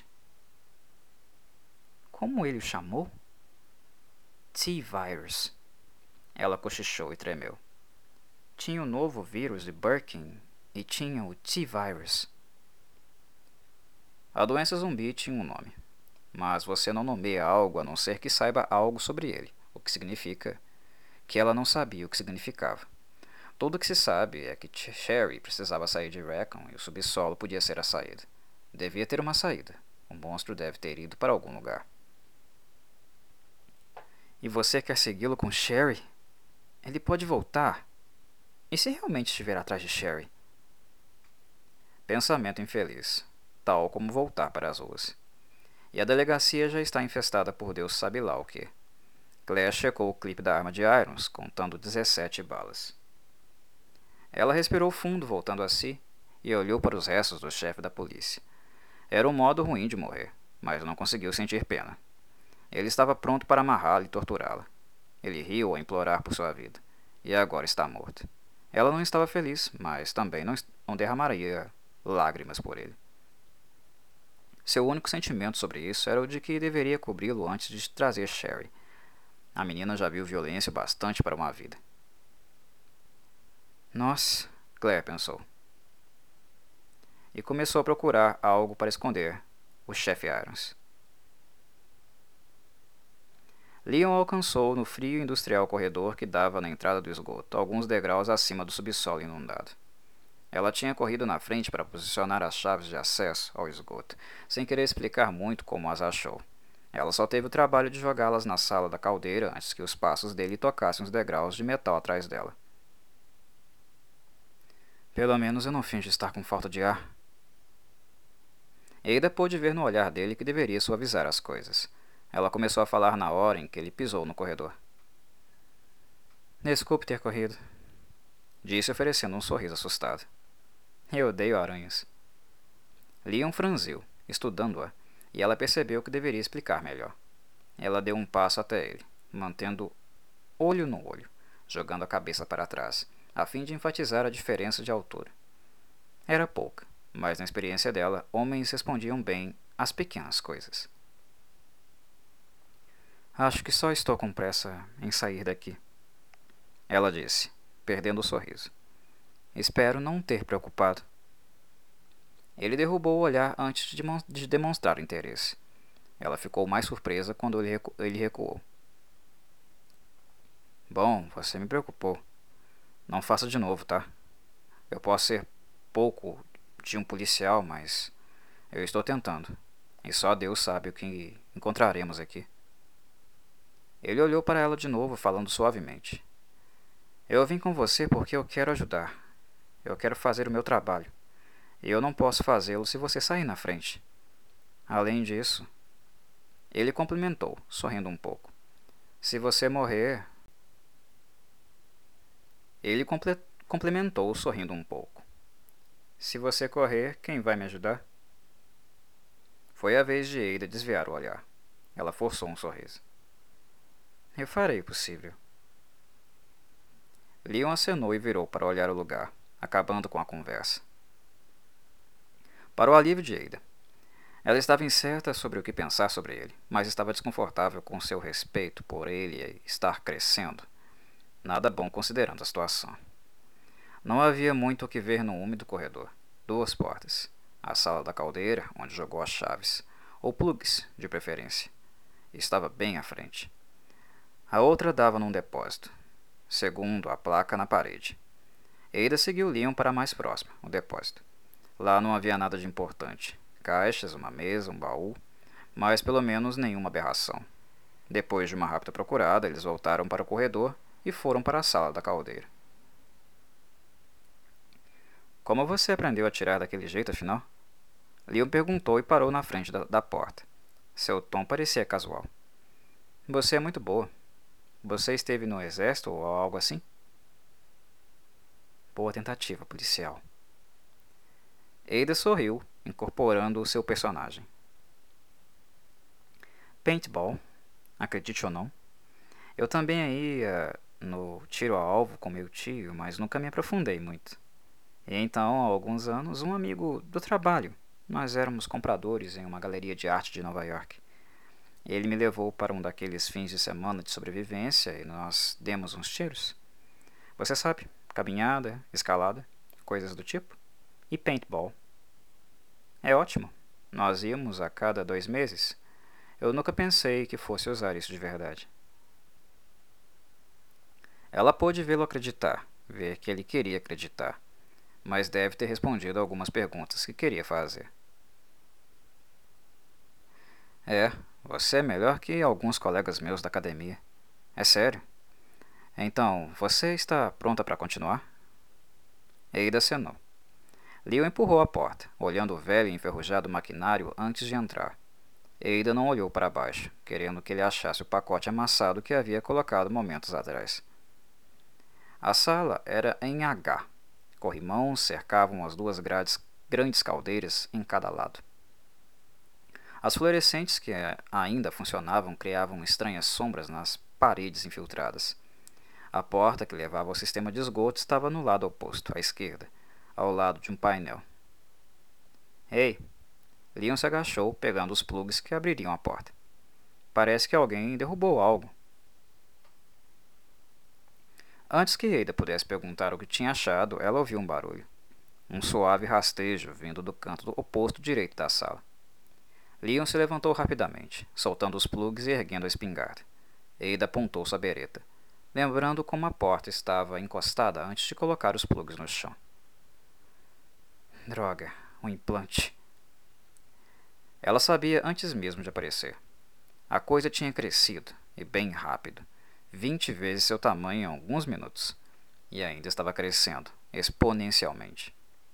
Como ele o chamou? T-Virus. Ela cochichou e tremeu. Tinha o novo vírus de Birkin e tinha o T-Virus. A doença zumbi tinha um nome, mas você não nomeia algo a não ser que saiba algo sobre ele, o que significa que ela não sabia o que significava. Tudo o que se sabe é que Sherry precisava sair de Raccoon e o subsolo podia ser a saída. Devia ter uma saída. O monstro deve ter ido para algum lugar. E você quer segui-lo com Sherry? Ele pode voltar. E se realmente estiver atrás de Sherry? Pensamento infeliz, tal como voltar para as ruas. E a delegacia já está infestada por Deus sabe lá o que. Claire checou o clipe da arma de Irons, contando dezessete balas. Ela respirou fundo, voltando a si, e olhou para os restos do chefe da polícia. Era um modo ruim de morrer, mas não conseguiu sentir pena. Ele estava pronto para amarrá-la e torturá-la. Ele riu ao implorar por sua vida, e agora está morto. Ela não estava feliz, mas também não, não derramaria lágrimas por ele. Seu único sentimento sobre isso era o de que deveria cobri-lo antes de trazer Sherry. A menina já viu violência bastante para uma vida. Nossa, Claire pensou. E começou a procurar algo para esconder o chefe Irons. Leon alcançou no frio e industrial corredor que dava na entrada do esgoto, alguns degraus acima do subsolo inundado. Ela tinha corrido na frente para posicionar as chaves de acesso ao esgoto, sem querer explicar muito como as achou. Ela só teve o trabalho de jogá-las na sala da caldeira antes que os passos dele tocassem os degraus de metal atrás dela. Pelo menos eu não finjo estar com falta de ar. Ada pôde ver no olhar dele que deveria suavizar as coisas. Ela começou a falar na hora em que ele pisou no corredor. Desculpe ter corrido, disse oferecendo um sorriso assustado. Eu odeio aranhas. Leon franziu, estudando-a, e ela percebeu que deveria explicar melhor. Ela deu um passo até ele, mantendo olho no olho, jogando a cabeça para trás, a fim de enfatizar a diferença de altura. Era pouca, mas na experiência dela, homens respondiam bem às pequenas coisas. Acho que só estou com pressa em sair daqui, ela disse, perdendo o sorriso. Espero não ter preocupado. Ele derrubou o olhar antes de demonstrar interesse. Ela ficou mais surpresa quando ele, recu ele recuou. Bom, você me preocupou. Não faça de novo, tá? Eu posso ser pouco de um policial, mas eu estou tentando. E só Deus sabe o que encontraremos aqui. Ele olhou para ela de novo, falando suavemente. Eu vim com você porque eu quero ajudar. Eu quero fazer o meu trabalho. E eu não posso fazê-lo se você sair na frente. Além disso, ele complementou, sorrindo um pouco. Se você morrer... Ele comple complementou, sorrindo um pouco. Se você correr, quem vai me ajudar? Foi a vez de Ada desviar o olhar. Ela forçou um sorriso. Eu farei o possível. Leon acenou e virou para olhar o lugar, acabando com a conversa. Para o alívio de Ada, ela estava incerta sobre o que pensar sobre ele, mas estava desconfortável com seu respeito por ele estar crescendo. Nada bom considerando a situação. Não havia muito o que ver no úmido corredor. Duas portas. A sala da caldeira, onde jogou as chaves, ou plugs, de preferência. Estava bem à frente. A outra dava num depósito, segundo a placa na parede. Ada seguiu Leon para a mais próxima, o depósito. Lá não havia nada de importante. Caixas, uma mesa, um baú, mas pelo menos nenhuma aberração. Depois de uma rápida procurada, eles voltaram para o corredor e foram para a sala da caldeira. Como você aprendeu a atirar daquele jeito, afinal? Leon perguntou e parou na frente da, da porta. Seu tom parecia casual. Você é muito boa. Você esteve no exército ou algo assim? Boa tentativa, policial. Ada sorriu, incorporando o seu personagem. Paintball, acredite ou não. Eu também ia no tiro a alvo com meu tio, mas nunca me aprofundei muito. E então, há alguns anos, um amigo do trabalho, nós éramos compradores em uma galeria de arte de Nova York. Ele me levou para um daqueles fins de semana de sobrevivência e nós demos uns tiros. Você sabe, caminhada, escalada, coisas do tipo. E paintball. É ótimo. Nós íamos a cada dois meses. Eu nunca pensei que fosse usar isso de verdade. Ela pôde vê-lo acreditar, ver que ele queria acreditar, mas deve ter respondido algumas perguntas que queria fazer. É, você é melhor que alguns colegas meus da academia. É sério? Então, você está pronta para continuar? Ada acenou. Leon empurrou a porta, olhando o velho e enferrujado maquinário antes de entrar. Ada não olhou para baixo, querendo que ele achasse o pacote amassado que havia colocado momentos atrás. A sala era em H. Corrimãos cercavam as duas grades, grandes caldeiras em cada lado. As fluorescentes que ainda funcionavam criavam estranhas sombras nas paredes infiltradas. A porta que levava ao sistema de esgoto estava no lado oposto, à esquerda, ao lado de um painel. Ei! Leon se agachou, pegando os plugs que abririam a porta. Parece que alguém derrubou algo. Antes que Ada pudesse perguntar o que tinha achado, ela ouviu um barulho. Um suave rastejo vindo do canto oposto direito da sala. Leon se levantou rapidamente, soltando os plugs e erguendo a espingarda. Ada apontou sua bereta, lembrando como a porta estava encostada antes de colocar os plugs no chão. Droga, um implante. Ela sabia antes mesmo de aparecer. A coisa tinha crescido, e bem rápido, vinte vezes seu tamanho em alguns minutos, e ainda estava crescendo, exponencialmente.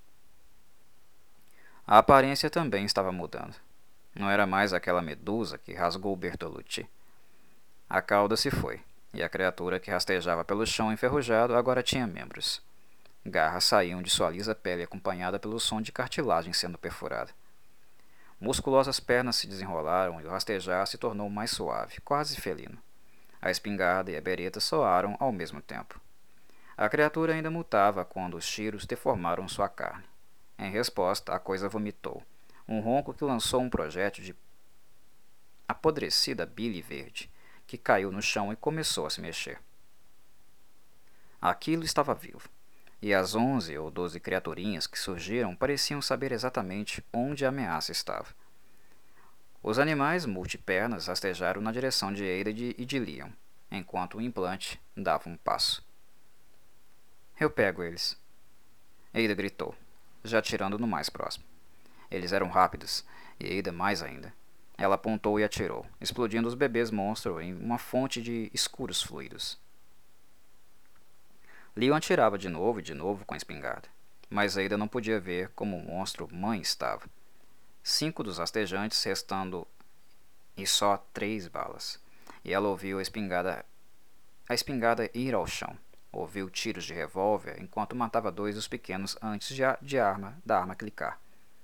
A aparência também estava mudando. Não era mais aquela medusa que rasgou Bertolucci. A cauda se foi, e a criatura que rastejava pelo chão enferrujado agora tinha membros. Garras saíam de sua lisa pele acompanhada pelo som de cartilagem sendo perfurada. Musculosas pernas se desenrolaram e o rastejar se tornou mais suave, quase felino. A espingarda e a bereta soaram ao mesmo tempo. A criatura ainda mutava quando os tiros deformaram sua carne. Em resposta, a coisa vomitou, um ronco que lançou um projétil de apodrecida bile verde, que caiu no chão e começou a se mexer. Aquilo estava vivo, e as onze ou doze criaturinhas que surgiram pareciam saber exatamente onde a ameaça estava. Os animais multipernas rastejaram na direção de Ada e de Leon, enquanto o implante dava um passo. Eu pego eles. Ada gritou, já atirando no mais próximo. Eles eram rápidos, e Ada mais ainda. Ela apontou e atirou, explodindo os bebês monstro em uma fonte de escuros fluidos. Leon atirava de novo e de novo com a espingarda, mas Ada não podia ver como o monstro mãe estava. Cinco dos rastejantes restando e só três balas, e ela ouviu a espingarda, a espingarda ir ao chão. Ouviu tiros de revólver enquanto matava dois dos pequenos antes de, a, de arma, da arma clicar.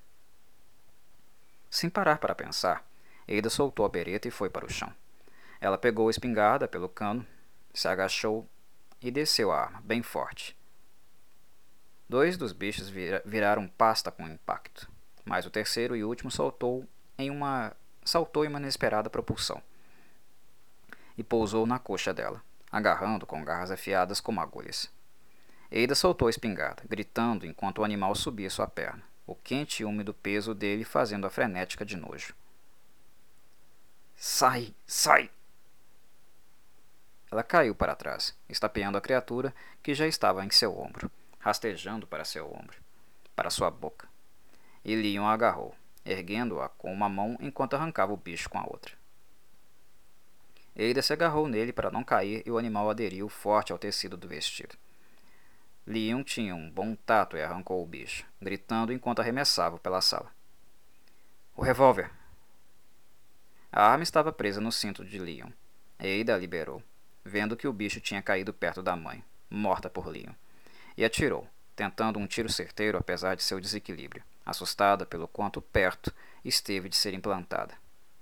Sem parar para pensar, Ada soltou a bereta e foi para o chão. Ela pegou a espingarda pelo cano, se agachou e desceu a arma, bem forte. Dois dos bichos vira, viraram pasta com o impacto, mas o terceiro e último soltou em uma, saltou em uma inesperada propulsão e pousou na coxa dela, agarrando com garras afiadas como agulhas. Ada soltou a espingarda, gritando enquanto o animal subia sua perna, o quente e úmido peso dele fazendo-a frenética de nojo. Sai! Sai! Ela caiu para trás, estapeando a criatura que já estava em seu ombro, rastejando para seu ombro, para sua boca. E Leon a agarrou, erguendo-a com uma mão enquanto arrancava o bicho com a outra. Ada se agarrou nele para não cair e o animal aderiu forte ao tecido do vestido. Leon tinha um bom tato e arrancou o bicho, gritando enquanto arremessava pela sala. O revólver! A arma estava presa no cinto de Leon. Ada a liberou, vendo que o bicho tinha caído perto da mãe, morta por Leon, e atirou, tentando um tiro certeiro apesar de seu desequilíbrio, assustada pelo quanto perto esteve de ser implantada.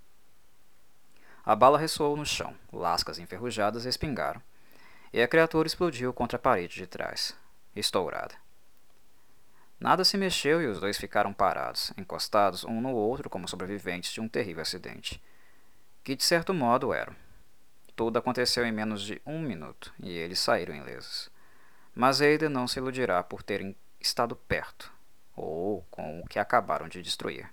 A bala ressoou no chão, lascas enferrujadas espingaram, e a criatura explodiu contra a parede de trás, estourada. Nada se mexeu e os dois ficaram parados, encostados um no outro como sobreviventes de um terrível acidente, que de certo modo eram. Tudo aconteceu em menos de um minuto, e eles saíram ilesos. Mas Ada não se iludirá por terem estado perto, ou com o que acabaram de destruir.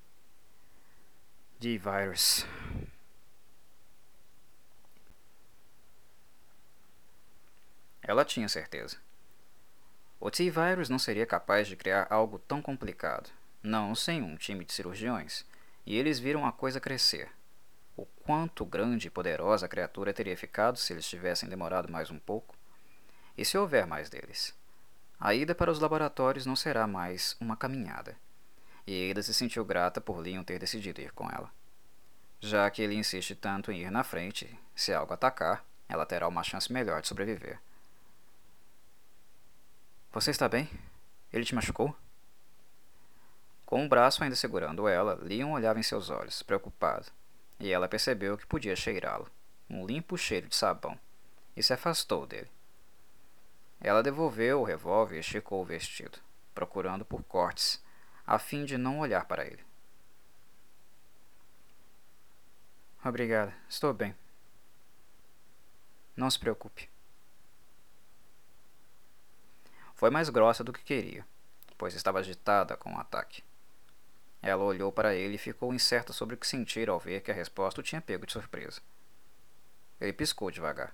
D-Virus. Ela tinha certeza. O T-Virus não seria capaz de criar algo tão complicado, não sem um time de cirurgiões, e eles viram a coisa crescer. O quanto grande e poderosa a criatura teria ficado se eles tivessem demorado mais um pouco? E se houver mais deles? A ida para os laboratórios não será mais uma caminhada, e Ada se sentiu grata por Leon ter decidido ir com ela. Já que ele insiste tanto em ir na frente, se algo atacar, ela terá uma chance melhor de sobreviver. Você está bem? Ele te machucou? Com o braço ainda segurando ela, Leon olhava em seus olhos, preocupado, e ela percebeu que podia cheirá-lo, um limpo cheiro de sabão, e se afastou dele. Ela devolveu o revólver e esticou o vestido, procurando por cortes, a fim de não olhar para ele. Obrigada, estou bem. Não se preocupe. Foi mais grossa do que queria, pois estava agitada com o ataque. Ela olhou para ele e ficou incerta sobre o que sentir ao ver que a resposta o tinha pego de surpresa. Ele piscou devagar.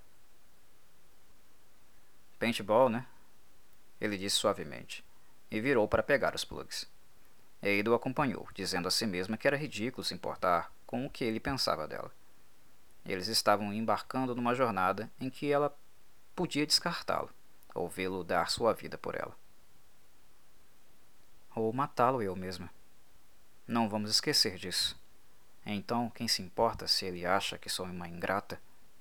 Paintball, né? Ele disse suavemente, e virou para pegar os plugs. Ada o acompanhou, dizendo a si mesma que era ridículo se importar com o que ele pensava dela. Eles estavam embarcando numa jornada em que ela podia descartá-lo, ou vê-lo dar sua vida por ela. Ou matá-lo eu mesma. Não vamos esquecer disso. Então, quem se importa se ele acha que sou uma ingrata?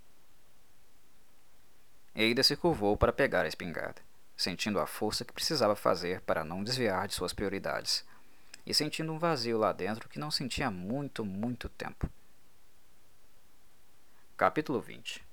Ada se curvou para pegar a espingarda, sentindo a força que precisava fazer para não desviar de suas prioridades, e sentindo um vazio lá dentro que não sentia há muito, muito tempo. Capítulo vinte.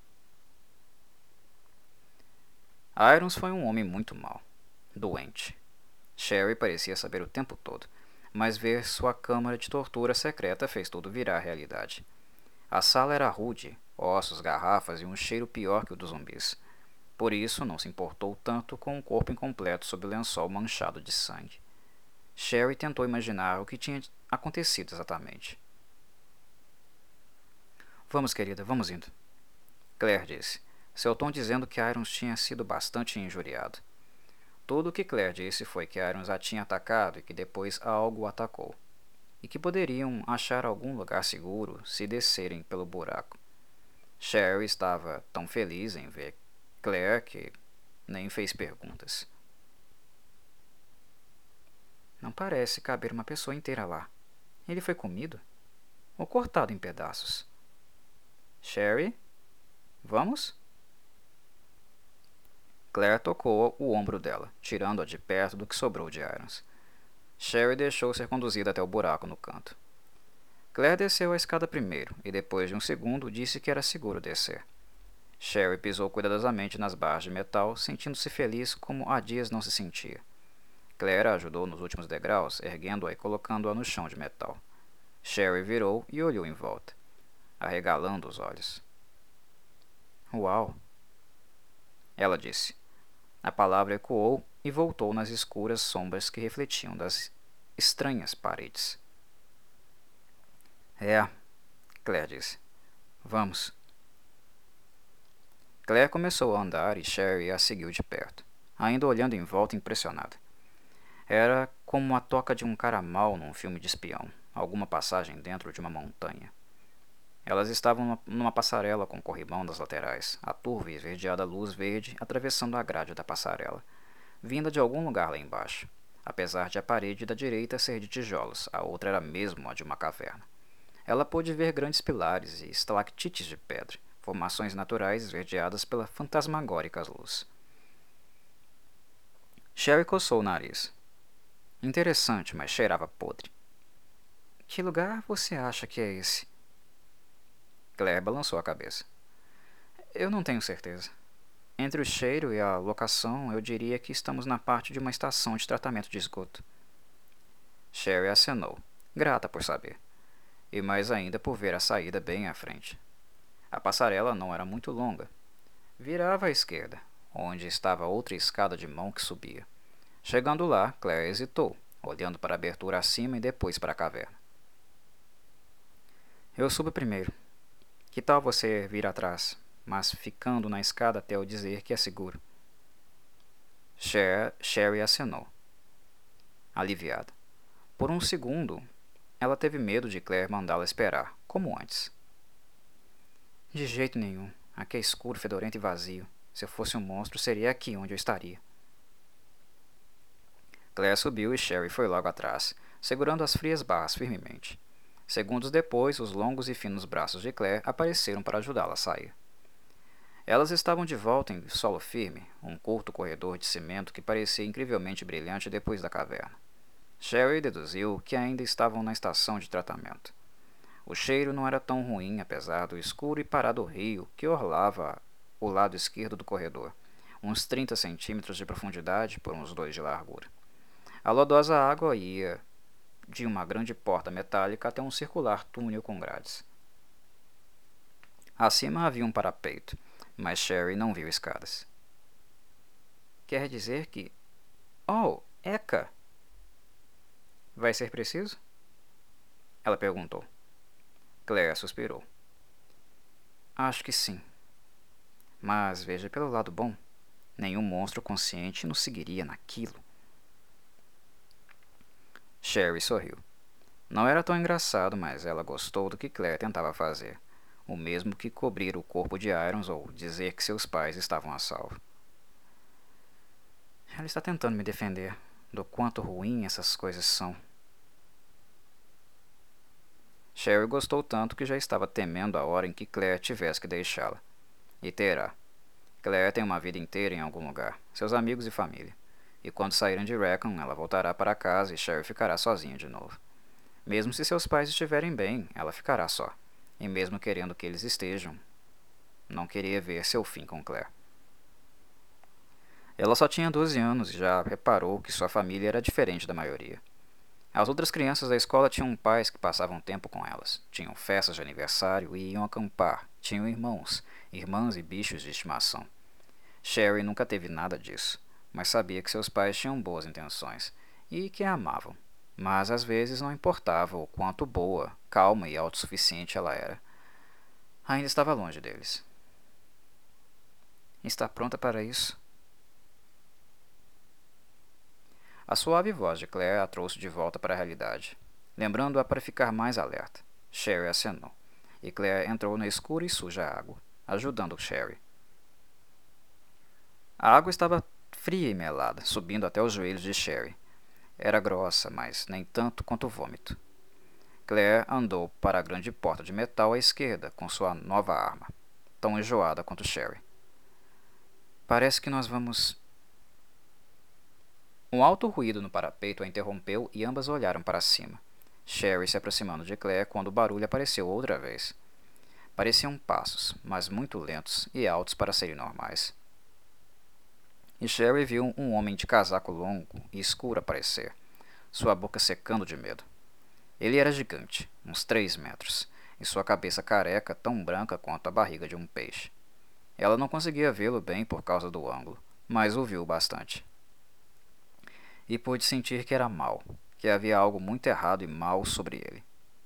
Irons foi um homem muito mau, doente. Sherry parecia saber o tempo todo, mas ver sua câmara de tortura secreta fez tudo virar realidade. A sala era rude, ossos, garrafas e um cheiro pior que o dos zumbis. Por isso, não se importou tanto com o corpo incompleto sob o lençol manchado de sangue. Sherry tentou imaginar o que tinha acontecido exatamente. Vamos, querida, vamos indo. Claire disse, seu tom dizendo que Irons tinha sido bastante injuriado. Tudo o que Claire disse foi que Irons a tinha atacado e que depois algo o atacou, e que poderiam achar algum lugar seguro se descerem pelo buraco. Sherry estava tão feliz em ver Claire que nem fez perguntas. Não parece caber uma pessoa inteira lá. Ele foi comido? Ou cortado em pedaços? Sherry? Vamos? Claire tocou o ombro dela, tirando-a de perto do que sobrou de Irons. Sherry deixou ser conduzida até o buraco no canto. Claire desceu a escada primeiro, e depois de um segundo disse que era seguro descer. Sherry pisou cuidadosamente nas barras de metal, sentindo-se feliz como há dias não se sentia. Claire a ajudou nos últimos degraus, erguendo-a e colocando-a no chão de metal. Sherry virou e olhou em volta, arregalando os olhos. Uau! Ela disse. A palavra ecoou e voltou nas escuras sombras que refletiam das estranhas paredes. É, Claire disse. Vamos. Claire começou a andar e Sherry a seguiu de perto, ainda olhando em volta impressionada. Era como a toca de um cara mau num filme de espião, alguma passagem dentro de uma montanha. Elas estavam numa, numa passarela com corrimão das laterais, a turva e esverdeada luz verde atravessando a grade da passarela, vinda de algum lugar lá embaixo. Apesar de a parede da direita ser de tijolos, a outra era mesmo a de uma caverna. Ela pôde ver grandes pilares e estalactites de pedra, formações naturais esverdeadas pela fantasmagórica luz. Sherry coçou o nariz. Interessante, mas cheirava podre. Que lugar você acha que é esse? Claire balançou a cabeça. Eu não tenho certeza. Entre o cheiro e a locação, eu diria que estamos na parte de uma estação de tratamento de esgoto. Sherry acenou, grata por saber, e mais ainda por ver a saída bem à frente. A passarela não era muito longa. Virava à esquerda, onde estava outra escada de mão que subia. Chegando lá, Claire hesitou, olhando para a abertura acima e depois para a caverna. Eu subo primeiro. Que tal você vir atrás, mas ficando na escada até eu dizer que é seguro? Cher, Sherry acenou, aliviada. Por um segundo, ela teve medo de Claire mandá-la esperar, como antes. De jeito nenhum. Aqui é escuro, fedorento e vazio. Se eu fosse um monstro, seria aqui onde eu estaria. Claire subiu e Sherry foi logo atrás, segurando as frias barras firmemente. Segundos depois, os longos e finos braços de Claire apareceram para ajudá-la a sair. Elas estavam de volta em solo firme, um curto corredor de cimento que parecia incrivelmente brilhante depois da caverna. Sherry deduziu que ainda estavam na estação de tratamento. O cheiro não era tão ruim, apesar do escuro e parado rio que orlava o lado esquerdo do corredor, uns trinta centímetros de profundidade por uns dois de largura. A lodosa água ia de uma grande porta metálica até um circular túnel com grades. Acima havia um parapeito, mas Sherry não viu escadas. Quer dizer que... Oh, Eka! Vai ser preciso? Ela perguntou. Claire suspirou. Acho que sim. Mas veja pelo lado bom. Nenhum monstro consciente nos seguiria naquilo. Sherry sorriu. Não era tão engraçado, mas ela gostou do que Claire tentava fazer. O mesmo que cobrir o corpo de Irons ou dizer que seus pais estavam a salvo. Ela está tentando me defender do quanto ruim essas coisas são. Sherry gostou tanto que já estava temendo a hora em que Claire tivesse que deixá-la. E terá. Claire tem uma vida inteira em algum lugar, seus amigos e família. E quando saírem de Rackham, ela voltará para casa e Sherry ficará sozinha de novo. Mesmo se seus pais estiverem bem, ela ficará só. E mesmo querendo que eles estejam, não queria ver seu fim com Claire. Ela só tinha doze anos e já reparou que sua família era diferente da maioria. As outras crianças da escola tinham pais que passavam tempo com elas, tinham festas de aniversário e iam acampar, tinham irmãos, irmãs e bichos de estimação. Sherry nunca teve nada disso, mas sabia que seus pais tinham boas intenções e que a amavam, mas às vezes não importava o quanto boa, calma e autossuficiente ela era. Ainda estava longe deles. Está pronta para isso? A suave voz de Claire a trouxe de volta para a realidade, lembrando-a para ficar mais alerta. Sherry acenou, e Claire entrou na escura e suja água, ajudando Sherry. A água estava fria e melada, subindo até os joelhos de Sherry. Era grossa, mas nem tanto quanto o vômito. Claire andou para a grande porta de metal à esquerda com sua nova arma, tão enjoada quanto Sherry. Parece que nós vamos... Um alto ruído no parapeito a interrompeu e ambas olharam para cima. Sherry se aproximando de Claire quando o barulho apareceu outra vez. Pareciam passos, mas muito lentos e altos para serem normais. E Sherry viu um homem de casaco longo e escuro aparecer, sua boca secando de medo. Ele era gigante, uns três metros, e sua cabeça careca tão branca quanto a barriga de um peixe. Ela não conseguia vê-lo bem por causa do ângulo, mas o viu bastante. E pôde sentir que era mau, que havia algo muito errado e mau sobre ele.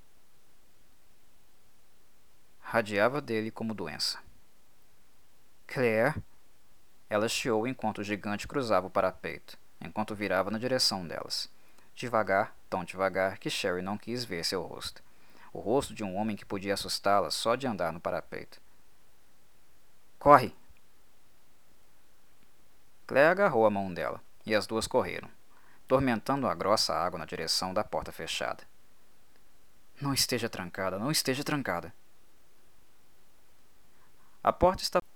Radiava dele como doença. Claire? Ela chiou enquanto o gigante cruzava o parapeito, enquanto virava na direção delas. Devagar, tão devagar que Sherry não quis ver seu rosto. O rosto de um homem que podia assustá-la só de andar no parapeito. Corre! Claire agarrou a mão dela, e as duas correram, tormentando a grossa água na direção da porta fechada. Não esteja trancada, não esteja trancada. A porta estava...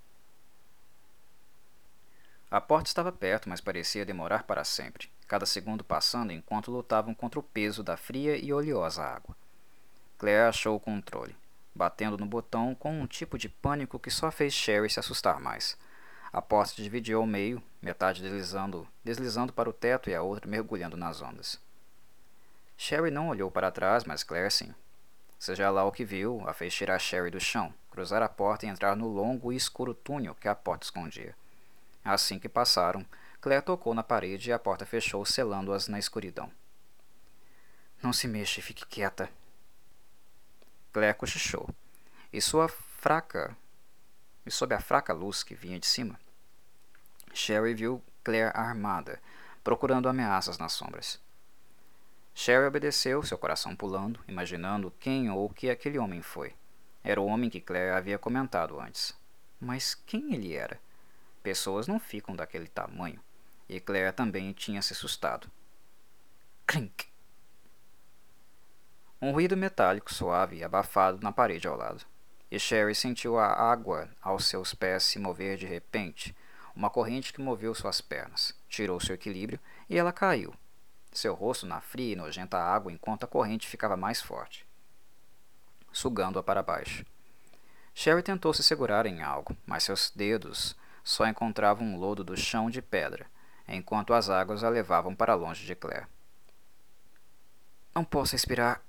A porta estava perto, mas parecia demorar para sempre, cada segundo passando enquanto lutavam contra o peso da fria e oleosa água. Claire achou o controle, batendo no botão com um tipo de pânico que só fez Sherry se assustar mais. A porta se dividiu ao meio, metade deslizando, deslizando para o teto e a outra mergulhando nas ondas. Sherry não olhou para trás, mas Claire sim. Seja lá o que viu, a fez tirar Sherry do chão, cruzar a porta e entrar no longo e escuro túnel que a porta escondia. Assim que passaram, Claire tocou na parede e a porta fechou, selando-as na escuridão. Não se mexa e fique quieta. Claire cochichou, e sua fraca... E sob a fraca luz que vinha de cima, Sherry viu Claire armada, procurando ameaças nas sombras. Sherry obedeceu, seu coração pulando, imaginando quem ou o que aquele homem foi. Era o homem que Claire havia comentado antes. Mas quem ele era? Pessoas não ficam daquele tamanho, e Claire também tinha se assustado. Clink! Um ruído metálico suave e abafado na parede ao lado. E Sherry sentiu a água aos seus pés se mover de repente, uma corrente que moveu suas pernas, tirou seu equilíbrio e ela caiu, seu rosto na fria e nojenta água enquanto a corrente ficava mais forte, sugando-a para baixo. Sherry tentou se segurar em algo, mas seus dedos só encontravam um lodo do chão de pedra, enquanto as águas a levavam para longe de Claire. Não posso respirar.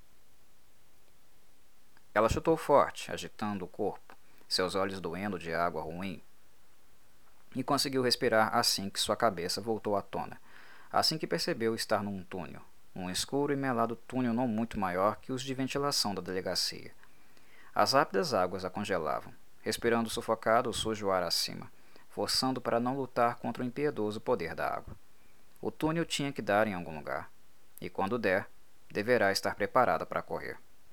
Ela chutou forte, agitando o corpo, seus olhos doendo de água ruim, e conseguiu respirar assim que sua cabeça voltou à tona, assim que percebeu estar num túnel, um escuro e melado túnel não muito maior que os de ventilação da delegacia. As rápidas águas a congelavam, respirando sufocado o sujo ar acima, forçando para não lutar contra o impiedoso poder da água. O túnel tinha que dar em algum lugar, e quando der, deverá estar preparada para correr.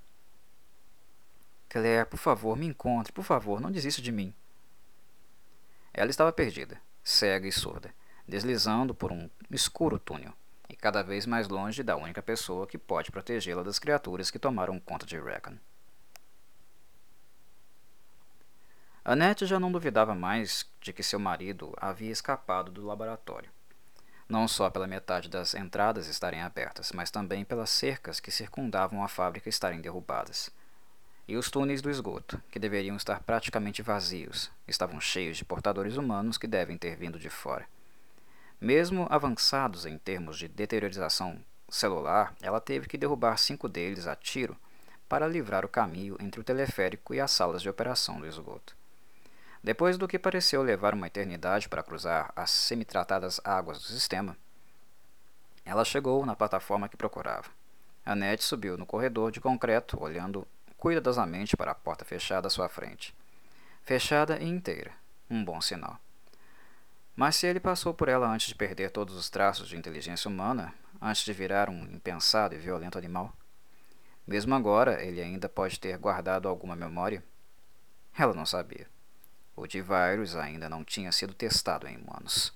Claire, por favor, me encontre, por favor, não desista de mim. Ela estava perdida, cega e surda, deslizando por um escuro túnel, e cada vez mais longe da única pessoa que pode protegê-la das criaturas que tomaram conta de Rackham. Annette já não duvidava mais de que seu marido havia escapado do laboratório, não só pela metade das entradas estarem abertas, mas também pelas cercas que circundavam a fábrica estarem derrubadas. E os túneis do esgoto, que deveriam estar praticamente vazios, estavam cheios de portadores humanos que devem ter vindo de fora. Mesmo avançados em termos de deteriorização celular, ela teve que derrubar cinco deles a tiro para livrar o caminho entre o teleférico e as salas de operação do esgoto. Depois do que pareceu levar uma eternidade para cruzar as semitratadas águas do sistema, ela chegou na plataforma que procurava. Annette subiu no corredor de concreto, olhando cuidadosamente para a porta fechada à sua frente. Fechada e inteira, um bom sinal. Mas se ele passou por ela antes de perder todos os traços de inteligência humana, antes de virar um impensado e violento animal, mesmo agora ele ainda pode ter guardado alguma memória? Ela não sabia. O D-Virus ainda não tinha sido testado em humanos.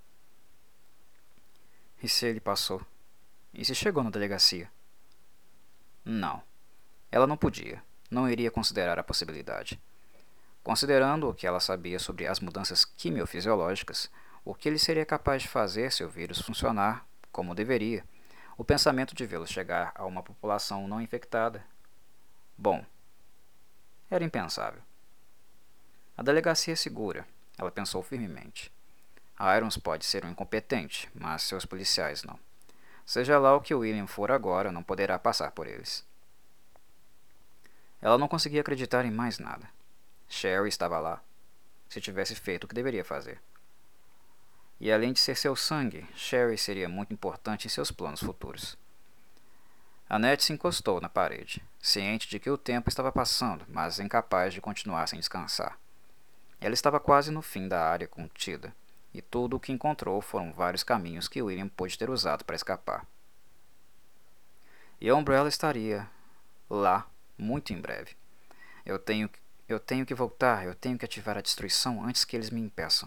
E se ele passou? E se chegou na delegacia? Não. Ela não podia. Não iria considerar a possibilidade. Considerando o que ela sabia sobre as mudanças quimiofisiológicas, o que ele seria capaz de fazer se o vírus funcionar como deveria, o pensamento de vê-lo chegar a uma população não infectada, bom, era impensável. A delegacia é segura, ela pensou firmemente. Irons pode ser um incompetente, mas seus policiais não. Seja lá o que William for agora, não poderá passar por eles. Ela não conseguia acreditar em mais nada. Sherry estava lá, se tivesse feito o que deveria fazer. E além de ser seu sangue, Sherry seria muito importante em seus planos futuros. Annette se encostou na parede, ciente de que o tempo estava passando, mas incapaz de continuar sem descansar. Ela estava quase no fim da área contida, e tudo o que encontrou foram vários caminhos que William pôde ter usado para escapar. E a Umbrella estaria lá muito em breve. Eu tenho, eu tenho que voltar, eu tenho que ativar a destruição antes que eles me impeçam.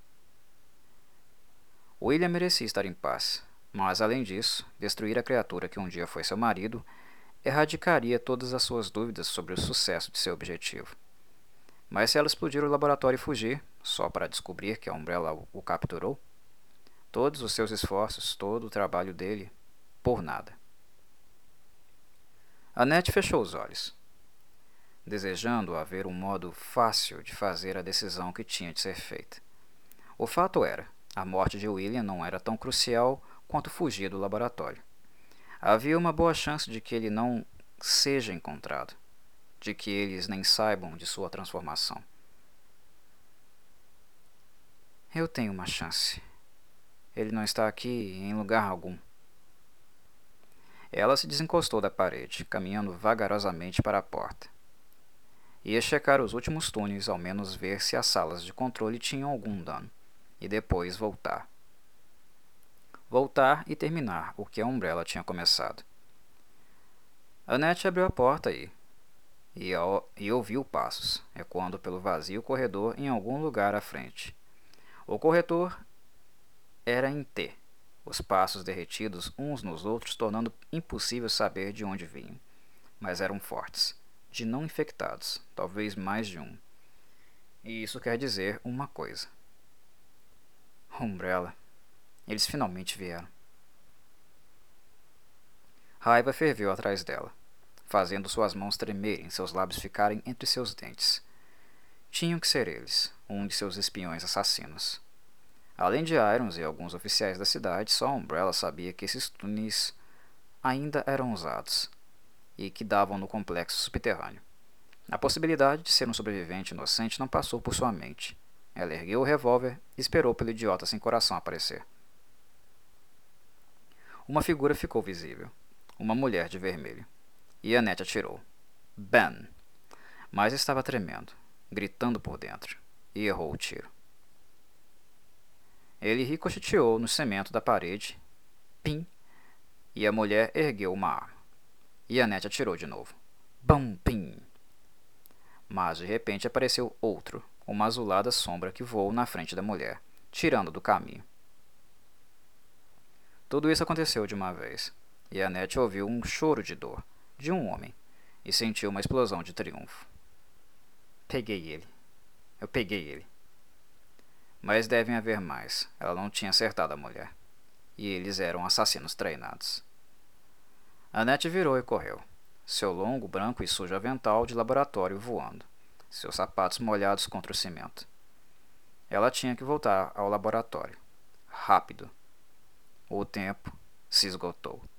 William merecia estar em paz, mas além disso, destruir a criatura que um dia foi seu marido erradicaria todas as suas dúvidas sobre o sucesso de seu objetivo. Mas se ela explodir o laboratório e fugir, só para descobrir que a Umbrella o, o capturou, todos os seus esforços, todo o trabalho dele, por nada. Annette fechou os olhos, desejando haver um modo fácil de fazer a decisão que tinha de ser feita. O fato era, a morte de William não era tão crucial quanto fugir do laboratório. Havia uma boa chance de que ele não seja encontrado, de que eles nem saibam de sua transformação. Eu tenho uma chance. Ele não está aqui em lugar algum. Ela se desencostou da parede, caminhando vagarosamente para a porta. Ia checar os últimos túneis, ao menos ver se as salas de controle tinham algum dano, e depois voltar. Voltar e terminar o que a Umbrella tinha começado. Annette abriu a porta e, e, e ouviu passos, ecoando pelo vazio corredor em algum lugar à frente. O corredor era em T, os passos derretidos uns nos outros, tornando impossível saber de onde vinham, mas eram fortes, de não infectados, talvez mais de um. E isso quer dizer uma coisa. Umbrella. Eles finalmente vieram. Raiva ferveu atrás dela, fazendo suas mãos tremerem, seus lábios ficarem entre seus dentes. Tinham que ser eles, um de seus espiões assassinos. Além de Irons e alguns oficiais da cidade, só a Umbrella sabia que esses túneis ainda eram usados, e que davam no complexo subterrâneo. A possibilidade de ser um sobrevivente inocente não passou por sua mente. Ela ergueu o revólver e esperou pelo idiota sem coração aparecer. Uma figura ficou visível. Uma mulher de vermelho. E Annette atirou. Ben! Mas estava tremendo. gritando por dentro, e errou o tiro. Ele ricocheteou no cimento da parede, pim, e a mulher ergueu uma arma. E Annette atirou de novo. Bam, pim! Mas de repente apareceu outro, uma azulada sombra que voou na frente da mulher, tirando do caminho. Tudo isso aconteceu de uma vez, e Annette ouviu um choro de dor, de um homem, e sentiu uma explosão de triunfo. Peguei ele. Eu peguei ele. Mas devem haver mais. Ela não tinha acertado a mulher. E eles eram assassinos treinados. Annette virou e correu. Seu longo, branco e sujo avental de laboratório voando. Seus sapatos molhados contra o cimento. Ela tinha que voltar ao laboratório. Rápido. O tempo se esgotou.